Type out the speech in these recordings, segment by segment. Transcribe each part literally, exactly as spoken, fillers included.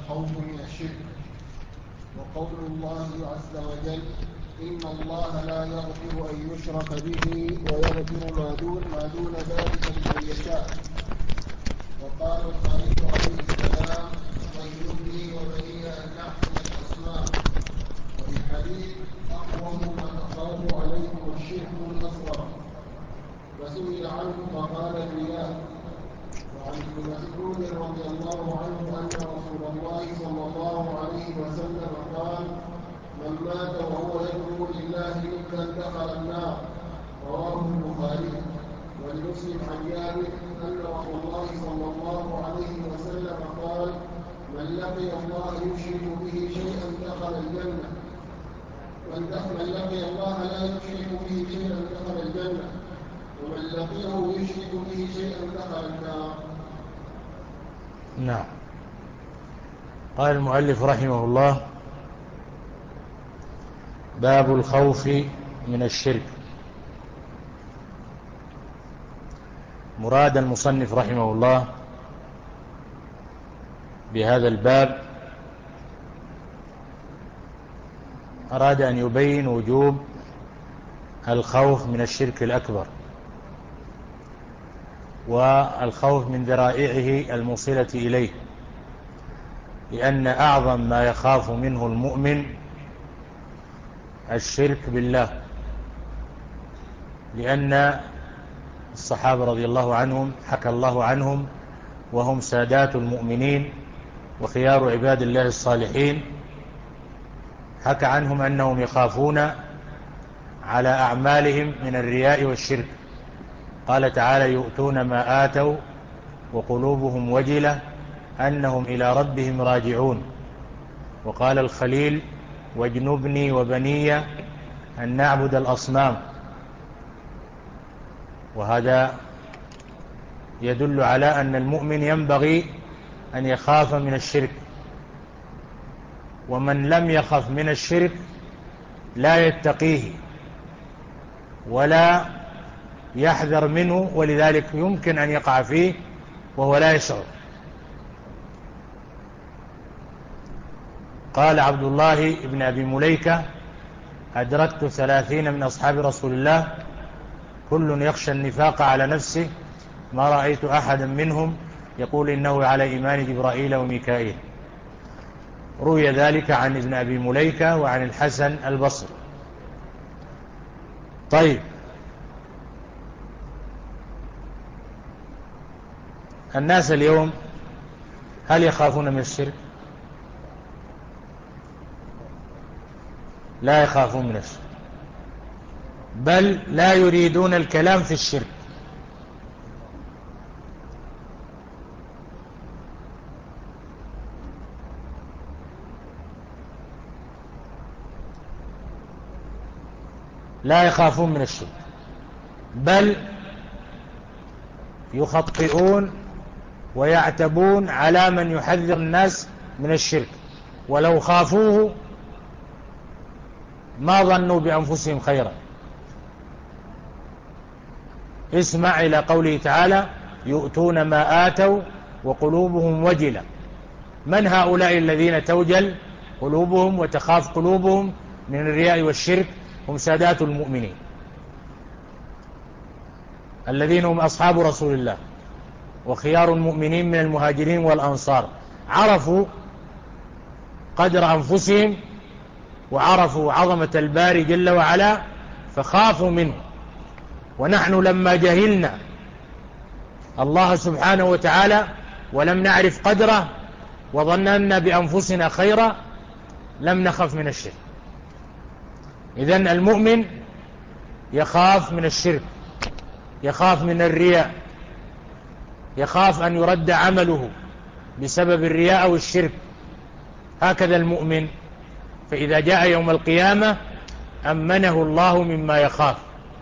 الخوف من الشرك. وقول الله عز وجل: إن الله لا يغفر أن يشرك به ويغفر ما دون, ما دون ذلك لمن يشاء. وقال الخليل عليه السلام: وجنبني وبني أن نعبد الأصنام. وفي الحديث: أقوم ما أخاف عليكم الشرك الأصغر. فسئل عنه فقال الرياء. وعن ابن مسعود رضي الله عنه أن رسول الله صلى الله عليه وسلم قال: من مات وهو يدعو لله ندا دخل النار. رواه البخاري. ولمسلم عن جابر أن رسول الله صلى الله عليه وسلم قال: من لقي الله يشرك به شيئا دخل الجنة. من لقي الله لا يشرك به شيئا دخل الجنة، ومن لقيه يشرك به شيئا دخل النار. نعم. قال المؤلف رحمه الله: باب الخوف من الشرك. مراد المصنف رحمه الله بهذا الباب أراد أن يبين وجوب الخوف من الشرك الأكبر والخوف من ذرائعه الموصلة إليه، لأن أعظم ما يخاف منه المؤمن الشرك بالله، لأن الصحابة رضي الله عنهم حكى الله عنهم وهم سادات المؤمنين وخيار عباد الله الصالحين، حكى عنهم أنهم يخافون على أعمالهم من الرياء والشرك. قال تعالى: يؤتون ما آتوا وقلوبهم وجلة أنهم إلى ربهم راجعون. وقال الخليل: واجنبني وبني أن نعبد الأصنام. وهذا يدل على أن المؤمن ينبغي أن يخاف من الشرك، ومن لم يخف من الشرك لا يتقيه ولا يحذر منه، ولذلك يمكن أن يقع فيه وهو لا يشعر. قال عبد الله بن أبي مليكة: أدركت ثلاثين من أصحاب رسول الله كل يخشى النفاق على نفسه، ما رأيت أحدا منهم يقول إنه على إيمان جبرائيل وميكائيل. روي ذلك عن ابن أبي مليكة وعن الحسن البصري. طيب، الناس اليوم هل يخافون من الشرك؟ لا يخافون من الشرك، بل لا يريدون الكلام في الشرك. لا يخافون من الشرك، بل يخطئون ويعتبون على من يحذر الناس من الشرك، ولو خافوه ما ظنوا بأنفسهم خيرا. اسمع إلى قوله تعالى: يؤتون ما آتوا وقلوبهم وجلة. من هؤلاء الذين توجل قلوبهم وتخاف قلوبهم من الرياء والشرك؟ هم سادات المؤمنين الذين هم أصحاب رسول الله وخيار المؤمنين من المهاجرين والأنصار. عرفوا قدر أنفسهم وعرفوا عظمة الباري جل وعلا فخافوا منه. ونحن لما جهلنا الله سبحانه وتعالى ولم نعرف قدره وظننا بأنفسنا خيرا لم نخف من الشرك. إذن المؤمن يخاف من الشرك، يخاف من الرياء، يخاف أن يرد عمله بسبب الرياء والشرك. هكذا المؤمن، فإذا جاء يوم القيامة أمنه الله مما يخاف.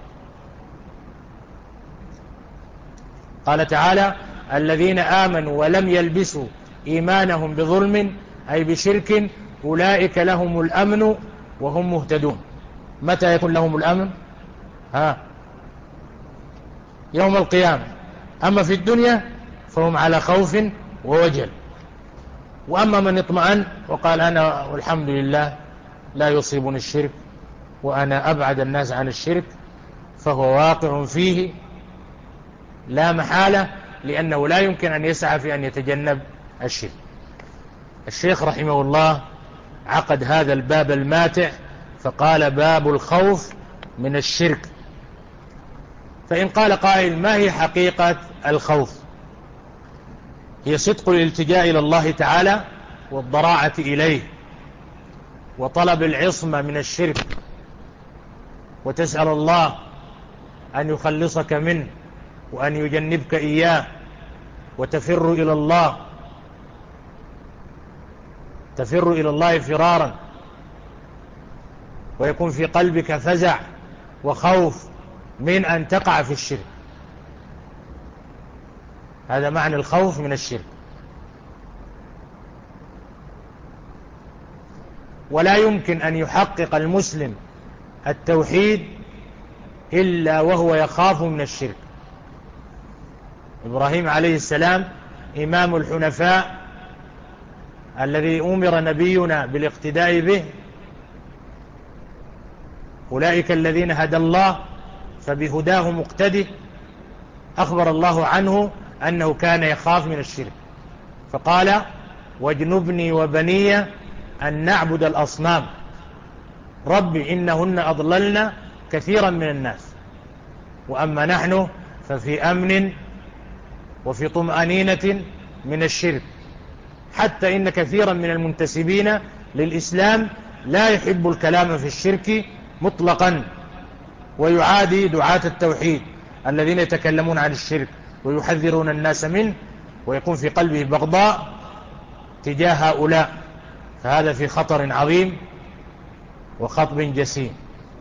قال تعالى: الذين آمنوا ولم يلبسوا إيمانهم بظلم أي بشرك أولئك لهم الأمن وهم مهتدون. متى يكون لهم الأمن؟ ها يوم القيامة. أما في الدنيا فهم على خوف ووجل. وأما من اطمأن وقال أنا والحمد لله لا يصيبني الشرك وأنا أبعد الناس عن الشرك، فهو واقع فيه لا محالة، لأنه لا يمكن أن يسعى في أن يتجنب الشرك. الشيخ رحمه الله عقد هذا الباب الماتع فقال: باب الخوف من الشرك. فإن قال قائل: ما هي حقيقة الخوف؟ هي صدق الالتجاء إلى الله تعالى والضراعة إليه وطلب العصمة من الشرك، وتسأل الله أن يخلصك منه وأن يجنبك إياه، وتفر إلى الله تفر إلى الله فرارا، ويكون في قلبك فزع وخوف من أن تقع في الشرك. هذا معنى الخوف من الشرك. ولا يمكن أن يحقق المسلم التوحيد إلا وهو يخاف من الشرك. إبراهيم عليه السلام إمام الحنفاء الذي أمر نبينا بالاقتداء به، أولئك الذين هدى الله فبهداه مقتده، أخبر الله عنه أنه كان يخاف من الشرك، فقال: واجنبني وبني أن نعبد الأصنام رب إنهن أضللن كثيرا من الناس، وأما نحن ففي أمن وفي طمأنينة من الشرك، حتى إن كثيرا من المنتسبين للإسلام لا يحب الكلام في الشرك مطلقا، ويعادي دعاة التوحيد الذين يتكلمون عن الشرك ويحذرون الناس منه، ويكون في قلبه بغضاء تجاه هؤلاء، فهذا في خطر عظيم وخطب جسيم.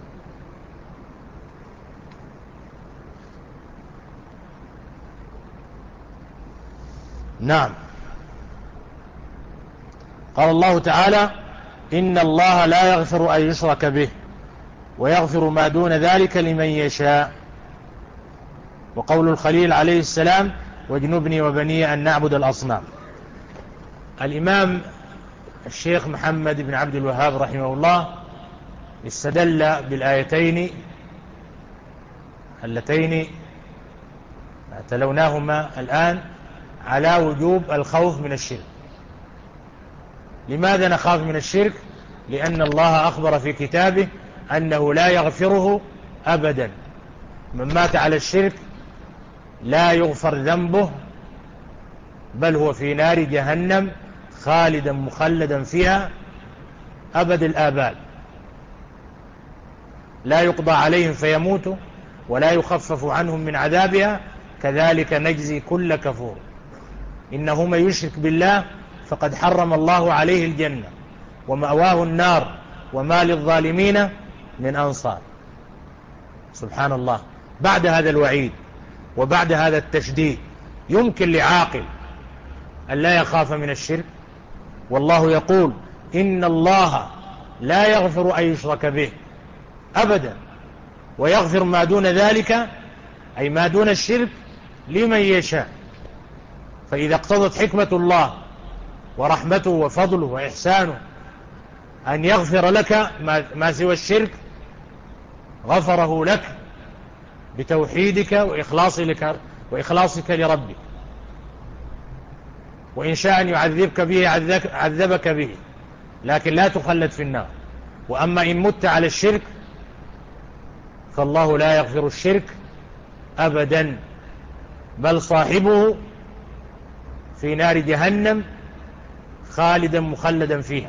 نعم، قال الله تعالى: إن الله لا يغفر أن يشرك به ويغفر ما دون ذلك لمن يشاء. وقول الخليل عليه السلام: واجنبني وبني أن نعبد الأصنام. الإمام الشيخ محمد بن عبد الوهاب رحمه الله استدل بالآيتين اللتين تلوناهما الآن على وجوب الخوف من الشرك. لماذا نخاف من الشرك؟ لأن الله أخبر في كتابه أنه لا يغفره أبدا. من مات على الشرك لا يغفر ذنبه، بل هو في نار جهنم خالدا مخلدا فيها أبد الآباد، لا يقضى عليهم فيموتوا ولا يخفف عنهم من عذابها، كذلك نجزي كل كفور. إنه من يشرك بالله فقد حرم الله عليه الجنة ومأواه النار وما للظالمين من أنصار. سبحان الله. بعد هذا الوعيد وبعد هذا التشديد يمكن لعاقل أن لا يخاف من الشرك؟ والله يقول: إن الله لا يغفر أن يشرك به أبدا ويغفر ما دون ذلك، أي ما دون الشرك، لمن يشاء. فإذا اقتضت حكمة الله ورحمته وفضله وإحسانه أن يغفر لك ما سوى الشرك، غفره لك بتوحيدك وإخلاصك, وإخلاصك لربك. وإن شاء أن يعذبك به عذبك به، لكن لا تخلد في النار. وأما إن مت على الشرك فالله لا يغفر الشرك أبدا، بل صاحبه في نار جهنم خالدا مخلدا فيها.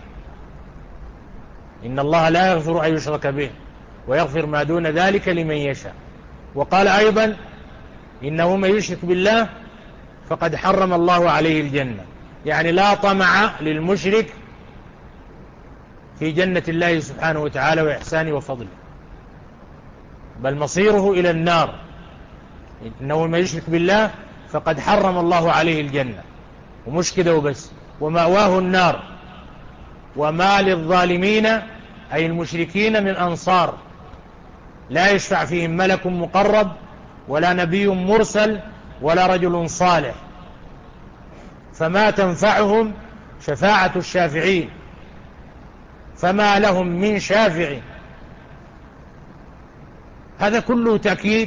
إن الله لا يغفر أن يشرك به ويغفر ما دون ذلك لمن يشاء. وقال أيضا: إنه من يشرك بالله فقد حرم الله عليه الجنة، يعني لا طمع للمشرك في جنة الله سبحانه وتعالى وإحسانه وفضله، بل مصيره إلى النار. إنه من يشرك بالله فقد حرم الله عليه الجنة، ومش كده وبس، ومأواه النار وما للظالمين أي المشركين من أنصار، لا يشفع فيهم ملك مقرب ولا نبي مرسل ولا رجل صالح، فما تنفعهم شفاعة الشافعين، فما لهم من شافع. هذا كله تأكيد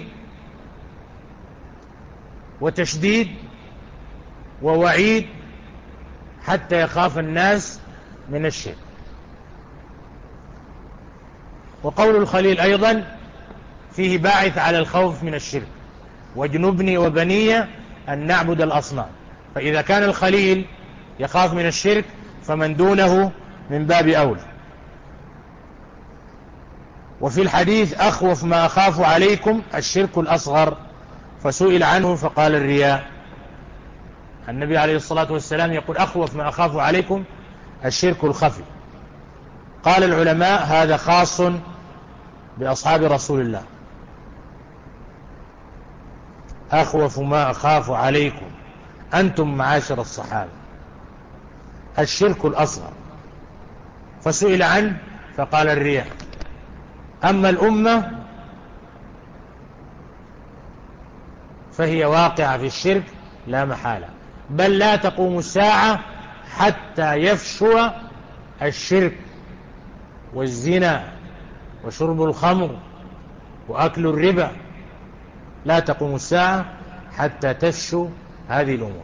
وتشديد ووعيد حتى يخاف الناس من الشرك. وقول الخليل أيضا فيه باعث على الخوف من الشرك: واجنبني وبني أن نعبد الأصنام. فإذا كان الخليل يخاف من الشرك فمن دونه من باب أولى. وفي الحديث: أخوف ما أخاف عليكم الشرك الأصغر، فسئل عنه فقال: الرياء. النبي عليه الصلاة والسلام يقول: أخوف ما أخاف عليكم الشرك الخفي. قال العلماء: هذا خاص بأصحاب رسول الله. أخوف ما أخاف عليكم أنتم معاشر الصحابة الشرك الأصغر، فسئل عنه فقال: الرياء. أما الأمة فهي واقعة في الشرك لا محالة، بل لا تقوم الساعة حتى يفشو الشرك والزنا وشرب الخمر وأكل الربا. لا تقوم الساعة حتى تفشو هذه الأمور.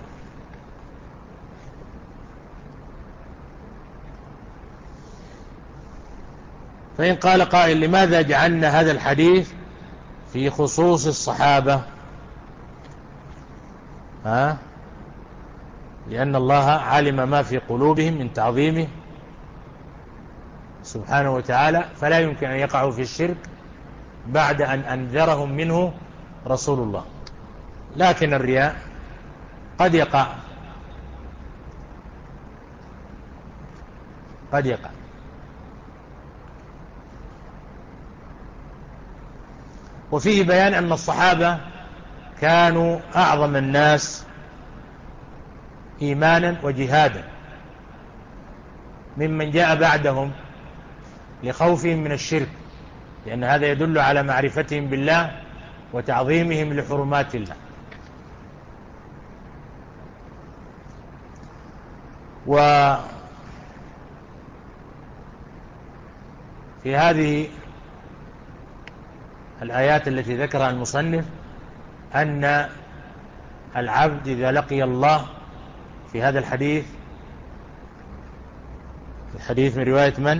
فإن قال قائل: لماذا جعلنا هذا الحديث في خصوص الصحابة؟ ها؟ لأن الله علم ما في قلوبهم من تعظيمه سبحانه وتعالى، فلا يمكن أن يقعوا في الشرك بعد أن أنذرهم منه رسول الله. لكن الرياء قد يقع قد يقع وفيه بيان أن الصحابة كانوا أعظم الناس إيمانا وجهادا ممن جاء بعدهم لخوفهم من الشرك، لأن هذا يدل على معرفتهم بالله وتعظيمهم لحرمات الله. وفي هذه الآيات التي ذكرها المصنف أن العبد إذا لقي الله في هذا الحديث، الحديث من رواية من؟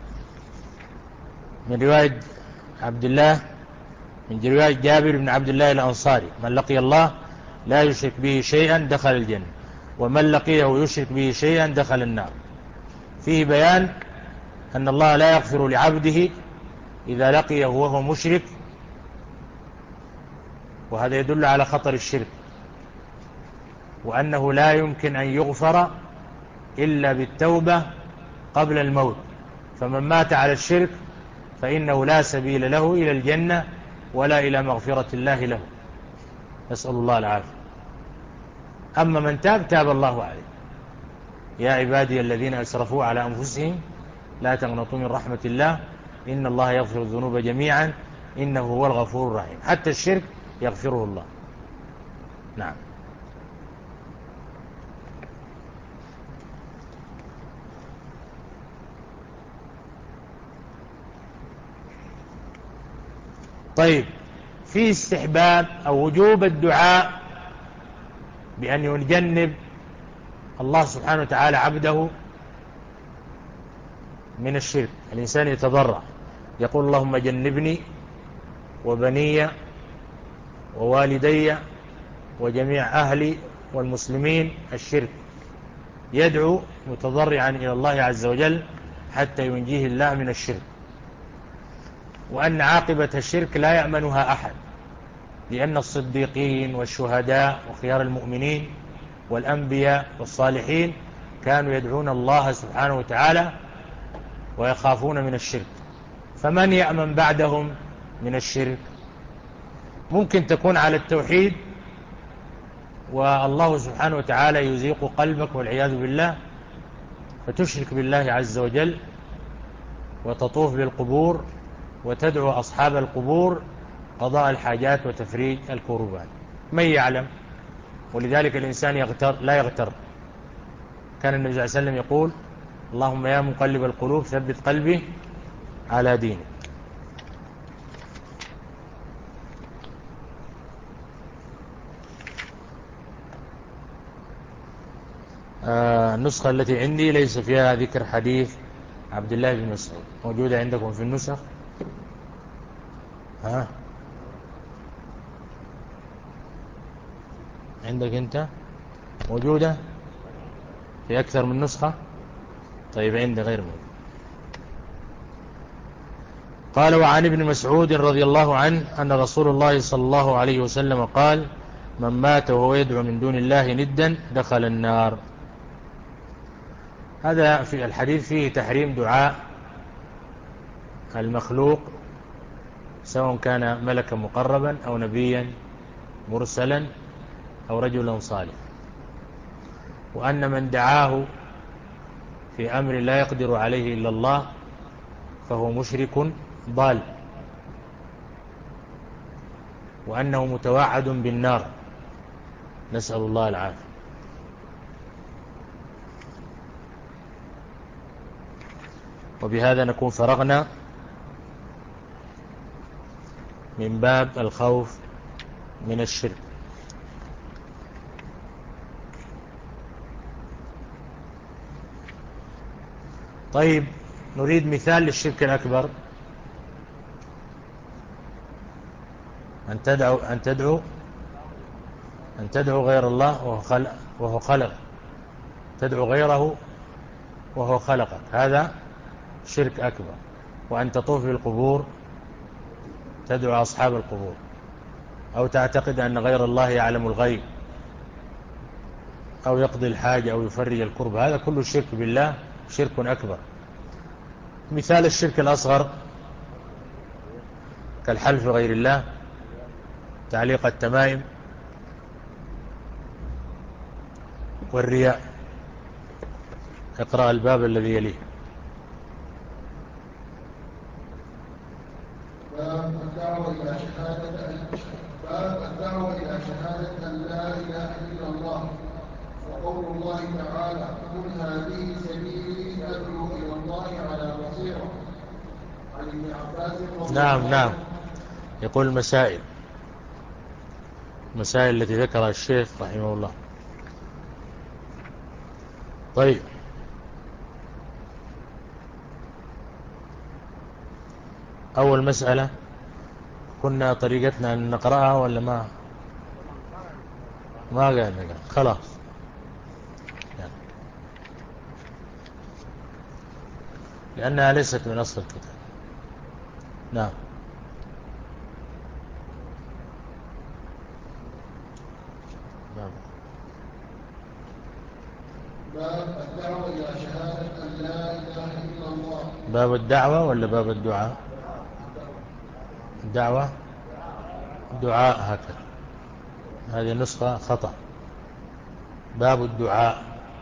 من رواية عبد الله من رواية جابر بن عبد الله الأنصاري: من لقي الله لا يشرك به شيئا دخل الجنة، ومن لقيه يشرك به شيئا دخل النار. فيه بيان أن الله لا يغفر لعبده إذا لقيه وهو مشرك، وهذا يدل على خطر الشرك، وأنه لا يمكن أن يغفر إلا بالتوبة قبل الموت. فمن مات على الشرك فإنه لا سبيل له إلى الجنة ولا إلى مغفرة الله له، نسأل الله العافية. أما من تاب تاب الله عليه. يا عبادي الذين أسرفوا على أنفسهم لا تقنطوا من رحمة الله إن الله يغفر الذنوب جميعا إنه هو الغفور الرحيم. حتى الشرك يغفره الله. نعم. طيب، في استحباب أو وجوب الدعاء بأن يجنب الله سبحانه وتعالى عبده من الشرك. الإنسان يتضرع يقول: اللهم جنبني وبني ووالدي وجميع أهلي والمسلمين الشرك. يدعو متضرعا إلى الله عز وجل حتى ينجيه الله من الشرك، وأن عاقبة الشرك لا يأمنها أحد، لأن الصديقين والشهداء وخيار المؤمنين والأنبياء والصالحين كانوا يدعون الله سبحانه وتعالى ويخافون من الشرك. فمن يأمن بعدهم من الشرك؟ ممكن تكون على التوحيد والله سبحانه وتعالى يزيق قلبك والعياذ بالله، فتشرك بالله عز وجل وتطوف بالقبور وتدعو أصحاب القبور قضاء الحاجات وتفريج الكروبات. من يعلم؟ ولذلك الإنسان يغتر لا يغتر كان النبي صلى الله عليه وسلم يقول اللهم يا مقلب القلوب ثبت قلبي على دينك. آه النسخة التي عندي ليس فيها ذكر حديث عبد الله بن مسعود. موجودة عندكم في النسخ؟ ها عندك انت موجودة في أكثر من نسخة؟ طيب عندي غير موجود. قال وعن ابن مسعود رضي الله عنه أن رسول الله صلى الله عليه وسلم قال من مات وهو يدعو من دون الله ندا دخل النار. هذا في الحديث فيه تحريم دعاء المخلوق سواء كان ملكا مقربا أو نبيا مرسلا أو رجلا صالح، وأن من دعاه في أمر لا يقدر عليه إلا الله فهو مشرك ضال، وأنه متوعد بالنار، نسأل الله العافية. وبهذا نكون فرغنا من باب الخوف من الشرك. طيب نريد مثال للشرك الأكبر. أن تدعو أن تدعو أن تدعو غير الله وهو خلق وهو خلق تدعو غيره وهو خلقك، هذا شرك أكبر. وأن تطوف بالقبور تدعو أصحاب القبور، أو تعتقد أن غير الله يعلم الغيب أو يقضي الحاجة أو يفرج الكرب، هذا كله شرك بالله، شرك أكبر. مثال الشرك الأصغر كالحلف غير الله، تعليق التمائم، والرياء. اقرأ الباب الذي يليه. باب الدعوة إلى شهادة باب الدعوة إلى شهادة أن لا إله إلا الله، وقول الله تعالى قل هذه سبيلي أدعو إلى الله على بصيرة. عن ابن عباس رضي نعم الله نعم يقول المسائل المسائل التي ذكرها الشيخ رحمه الله. طيب أول مسألة كنا طريقتنا أن نقرأها ولا ما ما قاعد نقرأ خلاص يعني. لأنها ليست من أصل الكتاب. نعم نعم باب الدعوة إلى شهادة أن لا إله إلا الله. باب الدعوة ولا باب الدعاء؟ الدعوة دعاء، هكذا هذه نسخة خطأ. باب الدعاء.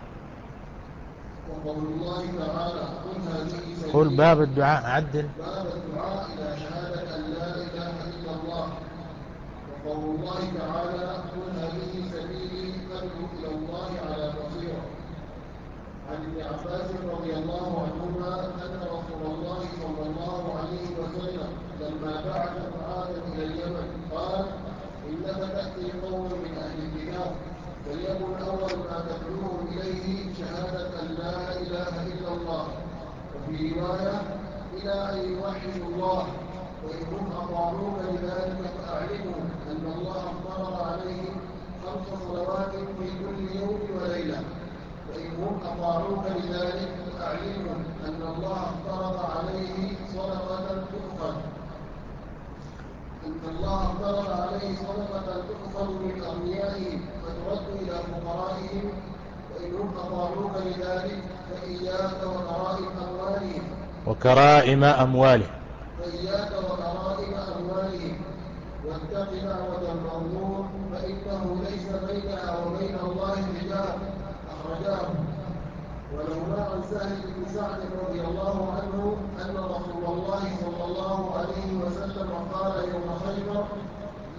وقول الله تعالى قل هذه سبيلي. قل باب الدعاء، عدل. باب الدعاء إلى شهادة أن لا إله إلا الله. وقول الله تعالى قل هذه سبيلي أدعو إلى الله على بصيرة. عن ابن عباس رضي الله عنهما أن رسول الله صلى الله عليه وسلم لما بعث معاذا إلى اليمن قال إنك تأتي قوم من أهل الكتاب، فليكن أول ما تدعوهم إليه شهادة أن لا إله إلا الله، وفي رواية إلى أن يوحدوا الله، وإنهم أطاعوك لذلك فأعلمهم أن الله افترض عليهم خمس صلوات في كل يوم وليلة، وإنهم أطاعوك لذلك فأعلمهم أن الله افترض عليه صدقة تؤخذ أن الله افترض عليه صدقة تؤخذ من أغنيائهم فترد إلى فقرائهم، وإنهم أطاعوك لذلك فإياك وكرائم أموالهم وكرائم أموالهم فإياك وكرائم أموالهم واتق دعوة المظلوم فإنه ليس بينها وبين الله حجاب. أخرجاه. ولهما عن سهل بن سعد رضي الله عنه أن رسول الله صلى الله عليه وسلم قال يوم خيبر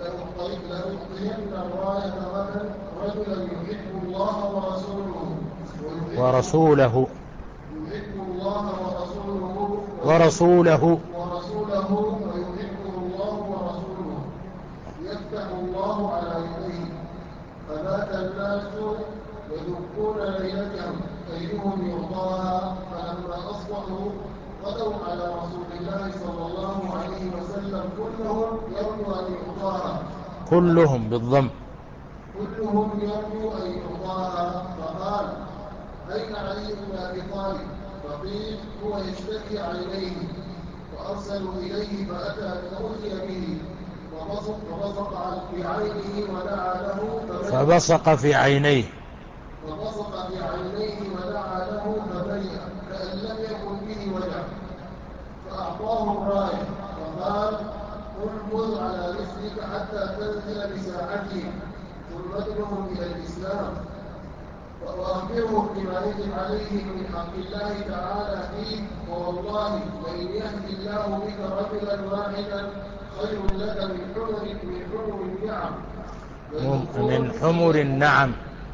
لأعطين الراية غدا رجلا يحب الله ورسوله ورسوله يحب الله ورسوله ورسوله ورسوله ويحبه الله ورسوله يفتح الله على يديه فبات الناس يدقون ليلتهم أيهم يرضاها فلما أصبحوا غدوا على رسول الله صلى الله عليه وسلم كلهم يرجو أن يرضاها كلهم بالضم كلهم يرجو أن يرضاها فقال أين علي بن أبي طالب؟ فقيل هو يشتكي عينيه فأرسلوا إليه فأتى فأتي به فبصق فبصق في عينه ودعا له فبصق في عينيه فبصق في عينيه ودعا له فبرئ كأن لم يكن به وجع فأعطاه الراية فقال انبذ على رسلك حتى تنزل بساعتهم ثم ادعهم إلى الإسلام وأخبرهم بما يجب عليهم من حق الله تعالى فيه ووالله لئن يهدي الله بك رجلا واحدا خير لك من حمر من حمر النعم من حمر النعم.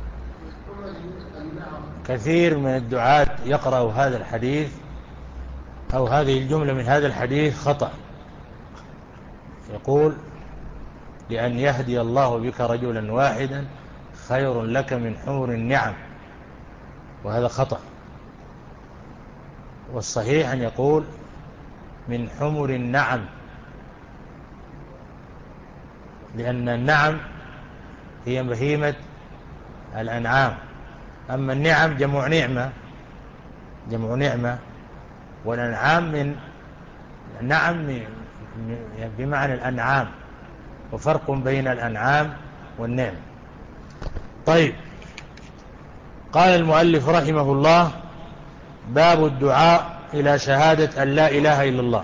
كثير من الدعاة يقرأ هذا الحديث أو هذه الجملة من هذا الحديث خطأ، يقول لأن يهدي الله بك رجلا واحدا خير لك من حمر النعم، وهذا خطأ. والصحيح أن يقول من حمر النعم، لأن النعم هي بهيمة الأنعام، أما النعم جمع نعمة جمع نعمة والأنعام من نعم بمعنى الأنعام، وفرق بين الأنعام والنعم. طيب، قال المؤلف رحمه الله: باب الدعاء إلى شهادة أن لا إله إلا الله.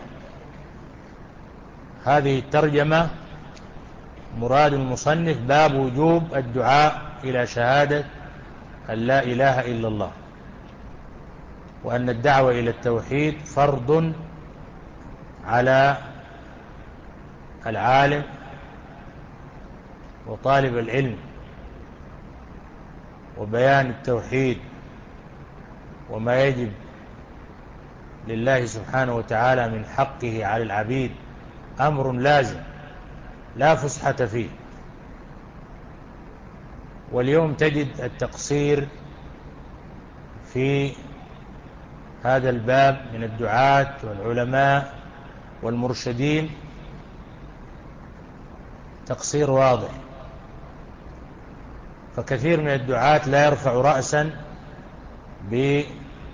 هذه الترجمة مراد المصنف باب وجوب الدعاء إلى شهادة أن لا إله إلا الله، وأن الدعوة إلى التوحيد فرض على العالم وطالب العلم، وبيان التوحيد وما يجب لله سبحانه وتعالى من حقه على العبيد أمر لازم لا فسحة فيه. واليوم تجد التقصير في هذا الباب من الدعاة والعلماء والمرشدين تقصير واضح، فكثير من الدعاة لا يرفع رأسا ببيان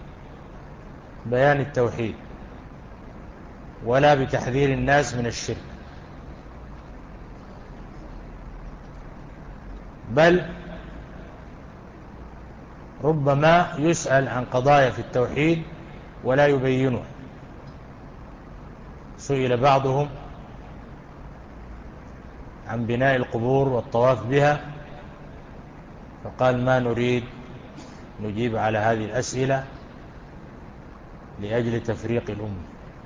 التوحيد ولا بتحذير الناس من الشرك، بل ربما يسأل عن قضايا في التوحيد ولا يبينه. سئل بعضهم عن بناء القبور والطواف بها فقال: ما نريد نجيب على هذه الأسئلة لأجل تفريق الأمة.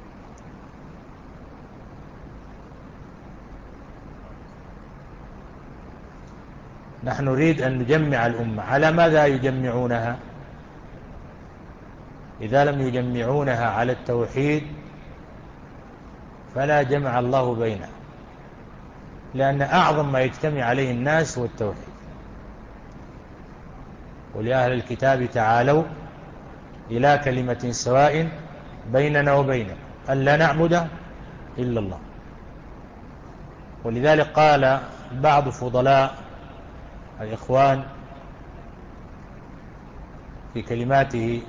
نحن نريد أن نجمع الأمة. على ماذا يجمعونها؟ إذا لم يجمعونها على التوحيد فلا جمع الله بينها، لأن أعظم ما يجتمع عليه الناس هو التوحيد. ولأهل الكتاب تعالوا إلى كلمة سواء بيننا وبينكم ألا نعبد إلا الله. ولذلك قال بعض فضلاء الإخوان في كلماته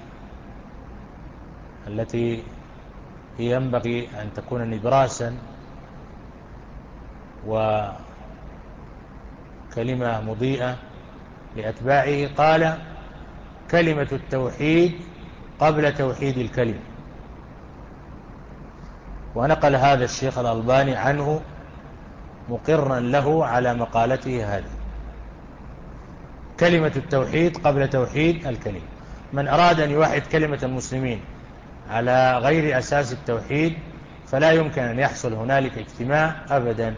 التي هي ينبغي أن تكون نبراسا وكلمة مضيئة لأتباعه، قال: كلمة التوحيد قبل توحيد الكلمة. ونقل هذا الشيخ الألباني عنه مقرا له على مقالته هذه: كلمة التوحيد قبل توحيد الكلمة. من أراد أن يوحد كلمة المسلمين على غير أساس التوحيد فلا يمكن أن يحصل هنالك اجتماع أبدا.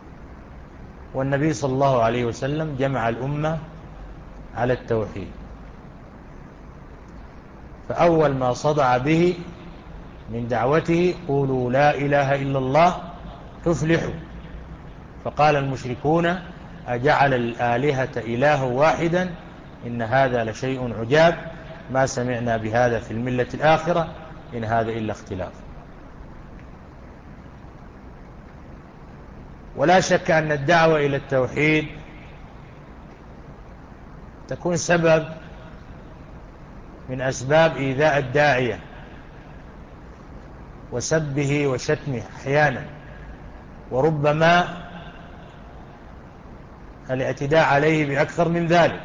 والنبي صلى الله عليه وسلم جمع الأمة على التوحيد، فأول ما صدع به من دعوته قولوا لا إله إلا الله تفلحوا. فقال المشركون أجعل الآلهة إله واحدا إن هذا لشيء عجاب ما سمعنا بهذا في الملة الآخرة إن هذا إلا اختلاف. ولا شك أن الدعوة إلى التوحيد تكون سبب من أسباب إيذاء الداعية وسبه وشتمه أحيانا، وربما الاعتداء عليه بأكثر من ذلك.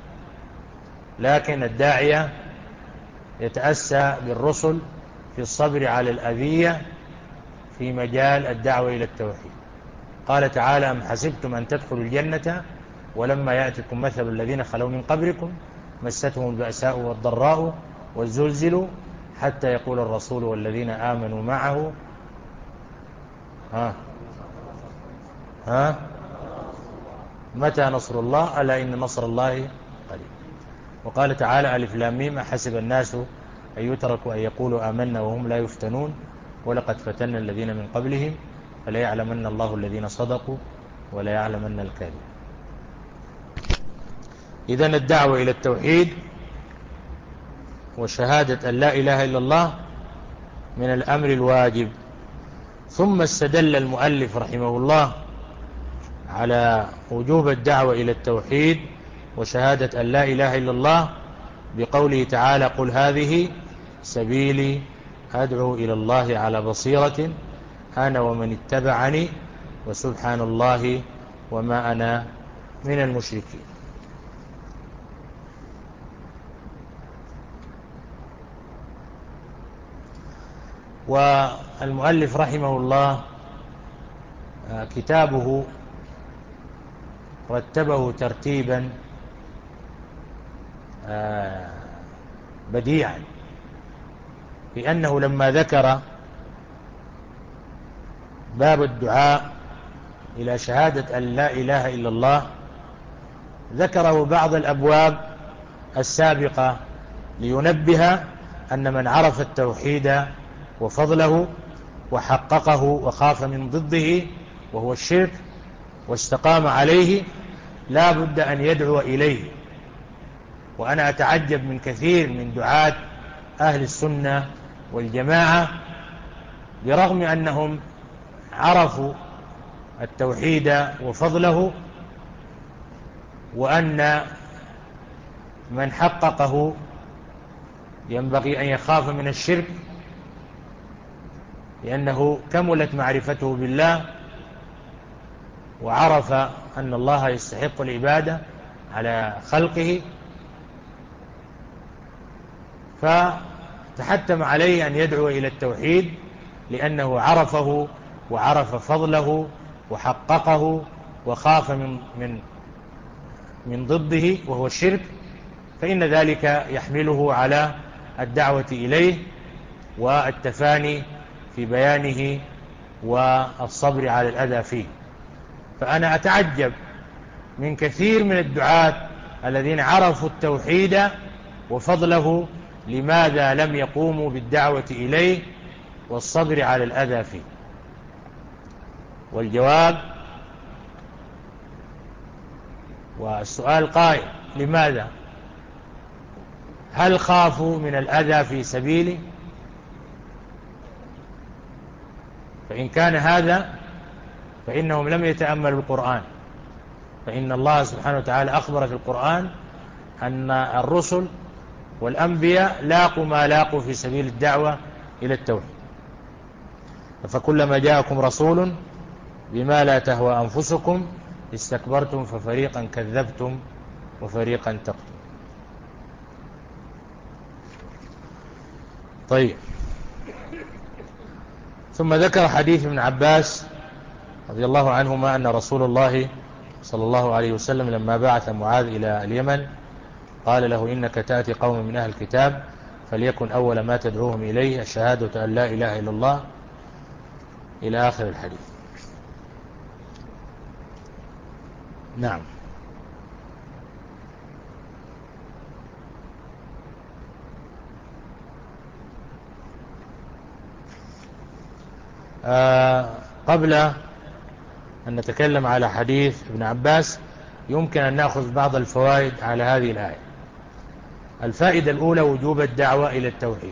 لكن الداعية يتأسى بالرسل في الصبر على الأذية في مجال الدعوة إلى التوحيد. قال تعالى أم حسبتم أن تدخلوا الجنة ولما يأتكم مثل الذين خلوا من قبلكم مستهم البأساء والضراء والزلزلوا حتى يقول الرسول والذين آمنوا معه ها ها متى نصر الله ألا إن نصر الله قريب. وقال تعالى ألف لام ميم أحسب الناس أن يتركوا أن يقولوا آمنا وهم لا يفتنون ولقد فتنا الذين من قبلهم فلا يعلمن الله الذين صدقوا ولا يعلمن الكاذبين. إذن الدعوة إلى التوحيد وشهادة أن لا إله إلا الله من الأمر الواجب. ثم استدل المؤلف رحمه الله على وجوب الدعوة إلى التوحيد وشهادة أن لا إله إلا الله بقوله تعالى قل هذه سبيلي أدعو إلى الله على بصيرة أنا ومن اتبعني وسبحان الله وما أنا من المشركين. والمؤلف رحمه الله كتابه رتبه ترتيبا بديعا، لأنه لما ذكر باب الدعاء إلى شهادة أن لا إله إلا الله ذكره بعض الأبواب السابقة لينبه أن من عرف التوحيد وفضله وحققه وخاف من ضده وهو الشرك واستقام عليه لا بد أن يدعو إليه. وأنا أتعجب من كثير من دعاة أهل السنة والجماعة برغم أنهم عرفوا التوحيد وفضله وأن من حققه ينبغي أن يخاف من الشرك لأنه كملت معرفته بالله وعرف أن الله يستحق العبادة على خلقه، فتحتم عليه أن يدعو إلى التوحيد لأنه عرفه وعرف فضله وحققه وخاف من من من ضده وهو الشرك، فإن ذلك يحمله على الدعوة إليه والتفاني في بيانه والصبر على الأذى فيه. فأنا أتعجب من كثير من الدعاة الذين عرفوا التوحيد وفضله لماذا لم يقوموا بالدعوة إليه والصبر على الأذى فيه. والجواب والسؤال قائم لماذا؟ هل خافوا من الأذى في سبيله؟ فإن كان هذا فإنهم لم يتأملوا القرآن، فإن الله سبحانه وتعالى أخبر في القرآن أن الرسل والأنبياء لاقوا ما لاقوا في سبيل الدعوة إلى التوحيد. فكلما جاءكم رسول بما لا تهوى أنفسكم استكبرتم ففريقا كذبتم وفريقا تقتلون. طيب، ثم ذكر حديث ابن عباس رضي الله عنهما أن رسول الله صلى الله عليه وسلم لما بعث معاذ إلى اليمن قال له إنك تأتي قوم من أهل الكتاب فليكن أول ما تدعوهم إليه الشهادة أن لا إله إلا الله إلى آخر الحديث. نعم. آه قبل أن نتكلم على حديث ابن عباس يمكن أن نأخذ بعض الفوائد على هذه الآية. الفائدة الأولى وجوب الدعوة إلى التوحيد.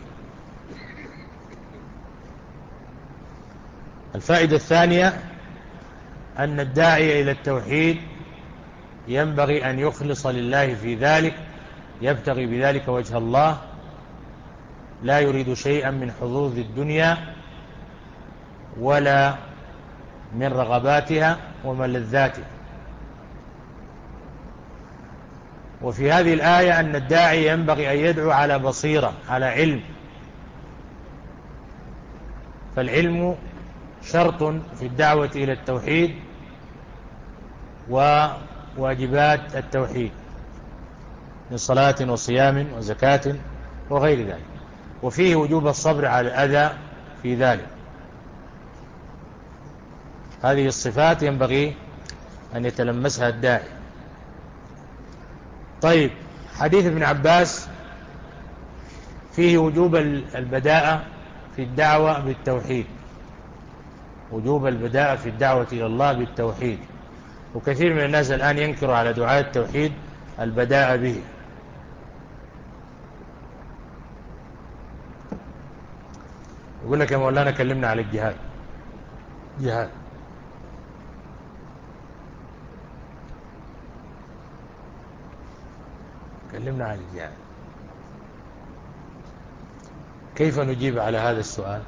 الفائدة الثانية أن الداعي إلى التوحيد ينبغي أن يخلص لله في ذلك، يبتغي بذلك وجه الله، لا يريد شيئا من حظوظ الدنيا ولا من رغباتها وملذاتها. وفي هذه الآية أن الداعي ينبغي أن يدعو على بصيرة، على علم، فالعلم شرط في الدعوة إلى التوحيد وواجبات التوحيد من صلاة وصيام وزكاة وغير ذلك، وفيه وجوب الصبر على الأذى في ذلك. هذه الصفات ينبغي أن يتلمسها الداعي. طيب، حديث ابن عباس فيه وجوب البداءة في الدعوة بالتوحيد، وجوب البداءة في الدعوة إلى الله بالتوحيد، وكثير من الناس الآن ينكر على دعاء التوحيد البداءة به. يقول لك يا مولانا كلمنا على الجهاد. جهاد كلمنا عن الجهاد. كيف نجيب على هذا السؤال؟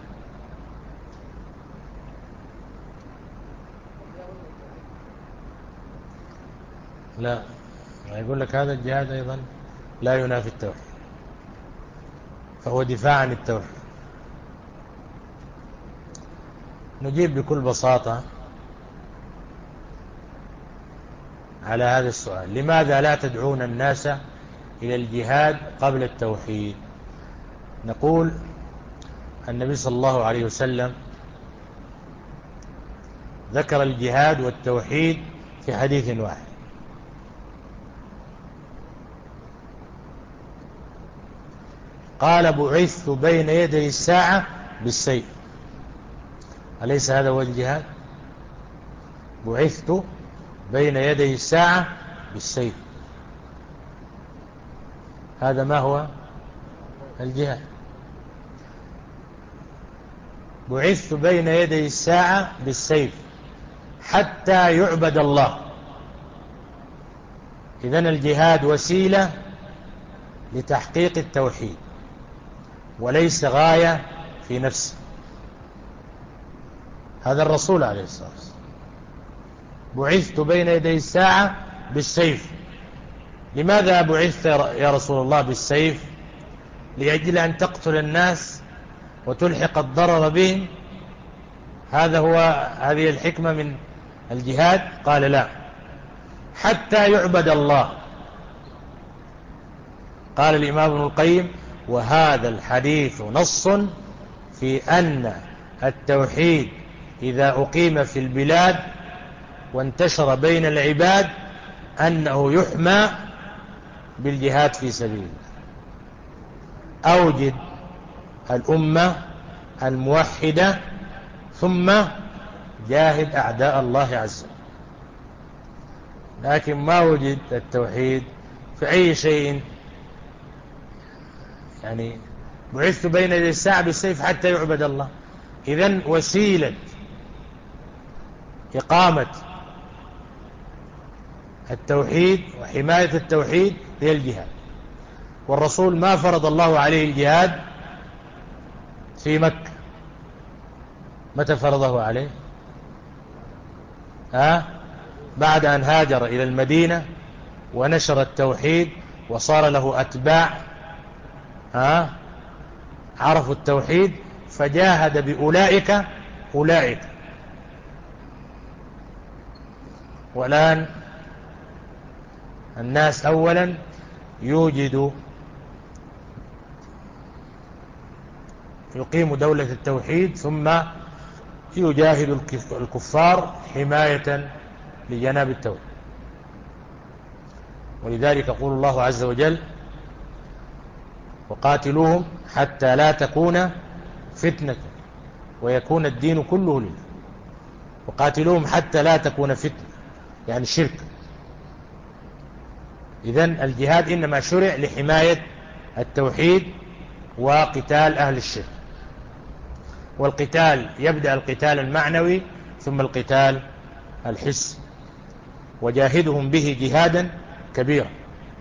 لا، يقول لك هذا الجهاد أيضا لا ينافي التوحيد، فهو دفاع عن التوحيد. نجيب بكل بساطة على هذا السؤال: لماذا لا تدعون الناس إلى الجهاد قبل التوحيد؟ نقول النبي صلى الله عليه وسلم ذكر الجهاد والتوحيد في حديث واحد، قال: بعثت بين يدي الساعة بالسيف. أليس هذا هو الجهاد؟ بعثت بين يدي الساعة بالسيف، هذا ما هو الجهاد. بعثت بين يدي الساعة بالسيف حتى يعبد الله. إذن الجهاد وسيلة لتحقيق التوحيد وليس غاية في نفسه. هذا الرسول عليه الصلاة والسلام: بعثت بين يدي الساعة بالسيف. لماذا بعثت يا رسول الله بالسيف؟ لأجل أن تقتل الناس وتلحق الضرر بهم؟ هذا هو هذه الحكمة من الجهاد؟ قال: لا، حتى يعبد الله. قال الإمام ابن القيم: وهذا الحديث نص في أن التوحيد إذا أقيم في البلاد وانتشر بين العباد أنه يحمى بالجهاد في سبيل الله. أوجد الأمة الموحدة ثم جاهد أعداء الله عز وجل. لكن ما وجد التوحيد في أي شيء. يعني بعثت بين يدي الساعة بالسيف حتى يعبد الله. إذن وسيلة إقامة التوحيد وحماية التوحيد هي الجهاد. والرسول ما فرض الله عليه الجهاد في مكة. متى فرضه عليه؟ ها؟ بعد أن هاجر إلى المدينة ونشر التوحيد وصار له أتباع ها؟ عرفوا التوحيد فجاهد بأولئك أولئك. والآن الناس أولا يوجد يقيم دولة التوحيد ثم يجاهد الكفار حماية لجناب التوحيد. ولذلك يقول الله عز وجل: وقاتلوهم حتى لا تكون فتنة ويكون الدين كله لله. وقاتلوهم حتى لا تكون فتنة، يعني شرك. إذن الجهاد إنما شرع لحماية التوحيد وقتال أهل الشرك. والقتال يبدأ القتال المعنوي ثم القتال الحسي، وجاهدهم به جهادا كبيرا.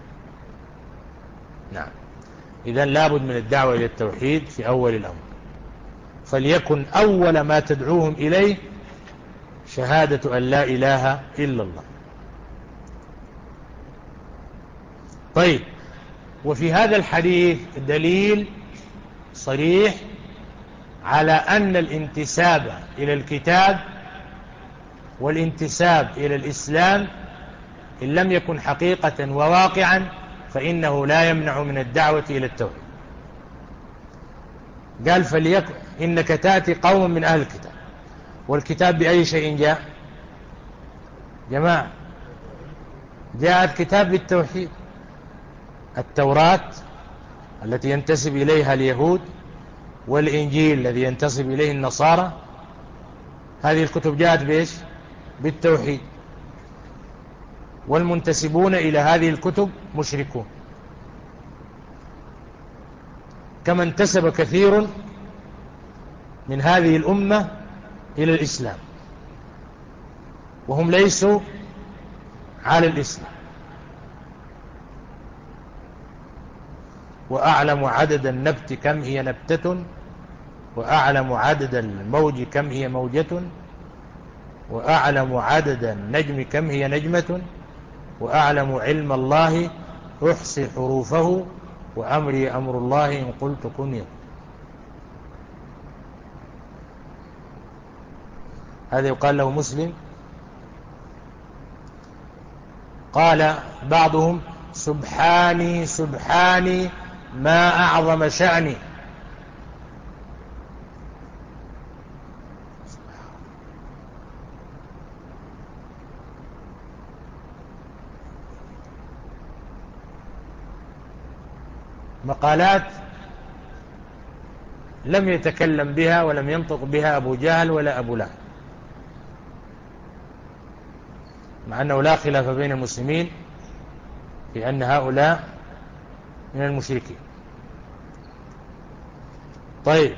نعم. إذن لابد من الدعوة إلى التوحيد في أول الأمر، فليكن أول ما تدعوهم إليه شهادة أن لا إله إلا الله. طيب، وفي هذا الحديث دليل صريح على أن الانتساب إلى الكتاب والانتساب إلى الإسلام إن لم يكن حقيقة وواقعا فإنه لا يمنع من الدعوة إلى التوحيد. قال فليكن إنك تأتي قوم من أهل الكتاب، والكتاب بأي شيء جاء جماعة؟ جاء الكتاب بالتوحيد. التوراة التي ينتسب إليها اليهود، والإنجيل الذي ينتسب إليه النصارى، هذه الكتب جاءت بإيش؟ بالتوحيد. والمنتسبون إلى هذه الكتب مشركون، كما انتسب كثير من هذه الأمة إلى الإسلام وهم ليسوا على الإسلام. وأعلم عدد النبت كم هي نبتة، وأعلم عدد الموج كم هي موجة، وأعلم عدد النجم كم هي نجمة، وأعلم علم الله أحصي حروفه، وأمري أمر الله إن قلت كن يكن. هذا يقال له مسلم. قال بعضهم سبحاني سبحاني ما أعظم شأني. مقالات لم يتكلم بها ولم ينطق بها أبو جهل ولا أبو لهب، مع أنه لا خلاف بين المسلمين في أن هؤلاء من المشركين. طيب،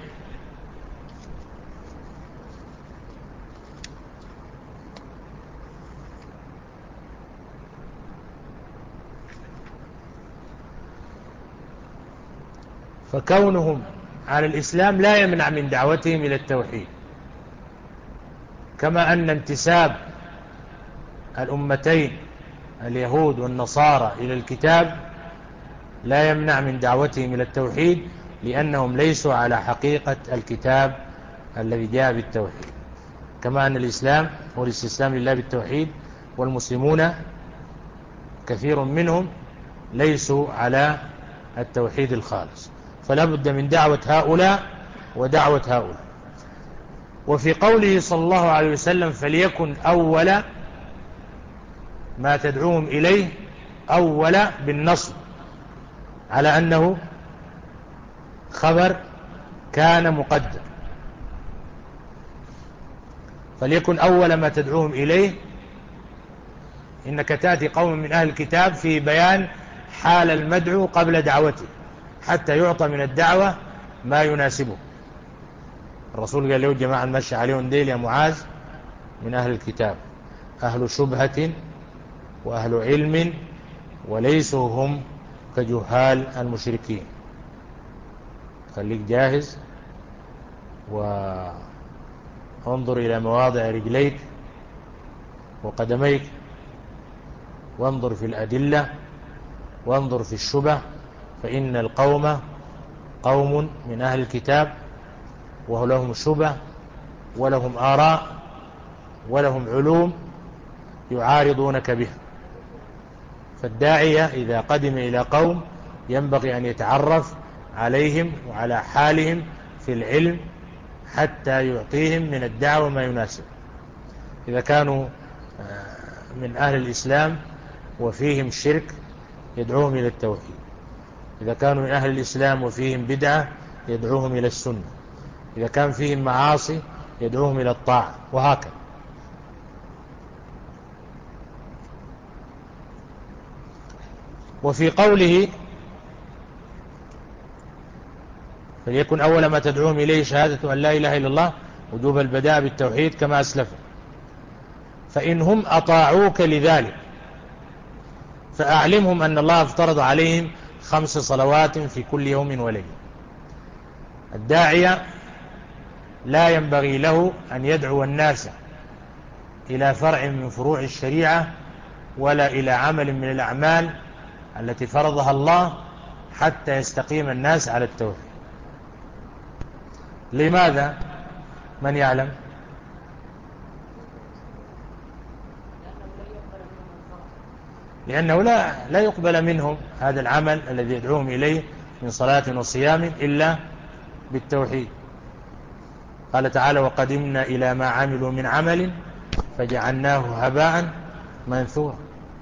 فكونهم على الإسلام لا يمنع من دعوتهم إلى التوحيد، كما أن انتساب الأمتين اليهود والنصارى إلى الكتاب لا يمنع من دعوتهم إلى التوحيد، لأنهم ليسوا على حقيقة الكتاب الذي جاء بالتوحيد. كما أن الإسلام هو الاستسلام لله بالتوحيد، والمسلمون كثير منهم ليسوا على التوحيد الخالص، فلا بد من دعوة هؤلاء ودعوة هؤلاء. وفي قوله صلى الله عليه وسلم فليكن أول ما تدعوهم إليه، أول بالنصب على أنه خبر كان مقدر. فليكن أول ما تدعوهم إليه، إنك تأتي قوم من أهل الكتاب في بيان حال المدعو قبل دعوته حتى يعطى من الدعوة ما يناسبه. الرسول قال له جماعة نمشي عليهم ديل يا معاذ من أهل الكتاب، أهل شبهة وأهل علم وليسوا هم كجهال المشركين. خليك جاهز وانظر إلى مواضع رجليك وقدميك، وانظر في الأدلة، وانظر في الشبه، فإن القوم قوم من أهل الكتاب ولهم شبه ولهم آراء ولهم علوم يعارضونك بها. فالداعية إذا قدم إلى قوم ينبغي أن يتعرف عليهم وعلى حالهم في العلم حتى يعطيهم من الدعوة ما يناسب. إذا كانوا من أهل الإسلام وفيهم شرك يدعوهم إلى التوحيد، إذا كانوا من أهل الإسلام وفيهم بدعة يدعوهم إلى السنة، إذا كان فيهم معاصي يدعوهم إلى الطاعة، وهكذا. وفي قوله فليكن أول ما تدعوهم إليه شهادة أن لا إله إلا الله وجوب البداء بالتوحيد كما أسلف، فإنهم أطاعوك لذلك فأعلمهم أن الله افترض عليهم خمس صلوات في كل يوم وليلة. الداعية لا ينبغي له أن يدعو الناس إلى فرع من فروع الشريعة ولا إلى عمل من الأعمال التي فرضها الله حتى يستقيم الناس على التوحيد. لماذا؟ من يعلم؟ لأنه لا لا يقبل منهم هذا العمل الذي يدعوهم إليه من صلاة وصيام إلا بالتوحيد. قال تعالى: وقدمنا إلى ما عملوا من عمل فجعلناه هباء منثورا.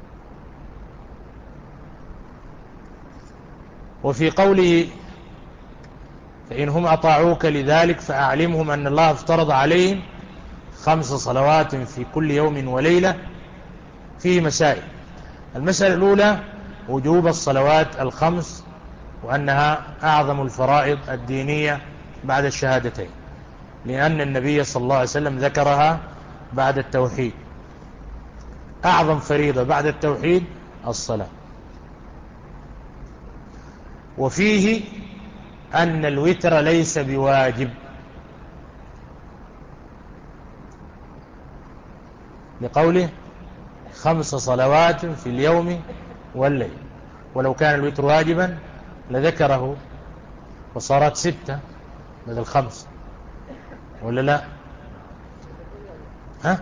وفي قوله فإنهم أطاعوك لذلك فأعلمهم أن الله افترض عليهم خمس صلوات في كل يوم وليلة فيه مسائل. المسألة الأولى وجوب الصلوات الخمس، وأنها أعظم الفرائض الدينية بعد الشهادتين، لأن النبي صلى الله عليه وسلم ذكرها بعد التوحيد. أعظم فريضة بعد التوحيد الصلاة. وفيه أن الوتر ليس بواجب، لقوله خمس صلوات في اليوم والليل، ولو كان الوتر واجبا لذكره وصارت ستة بدل خمس، ولا لا؟ ها؟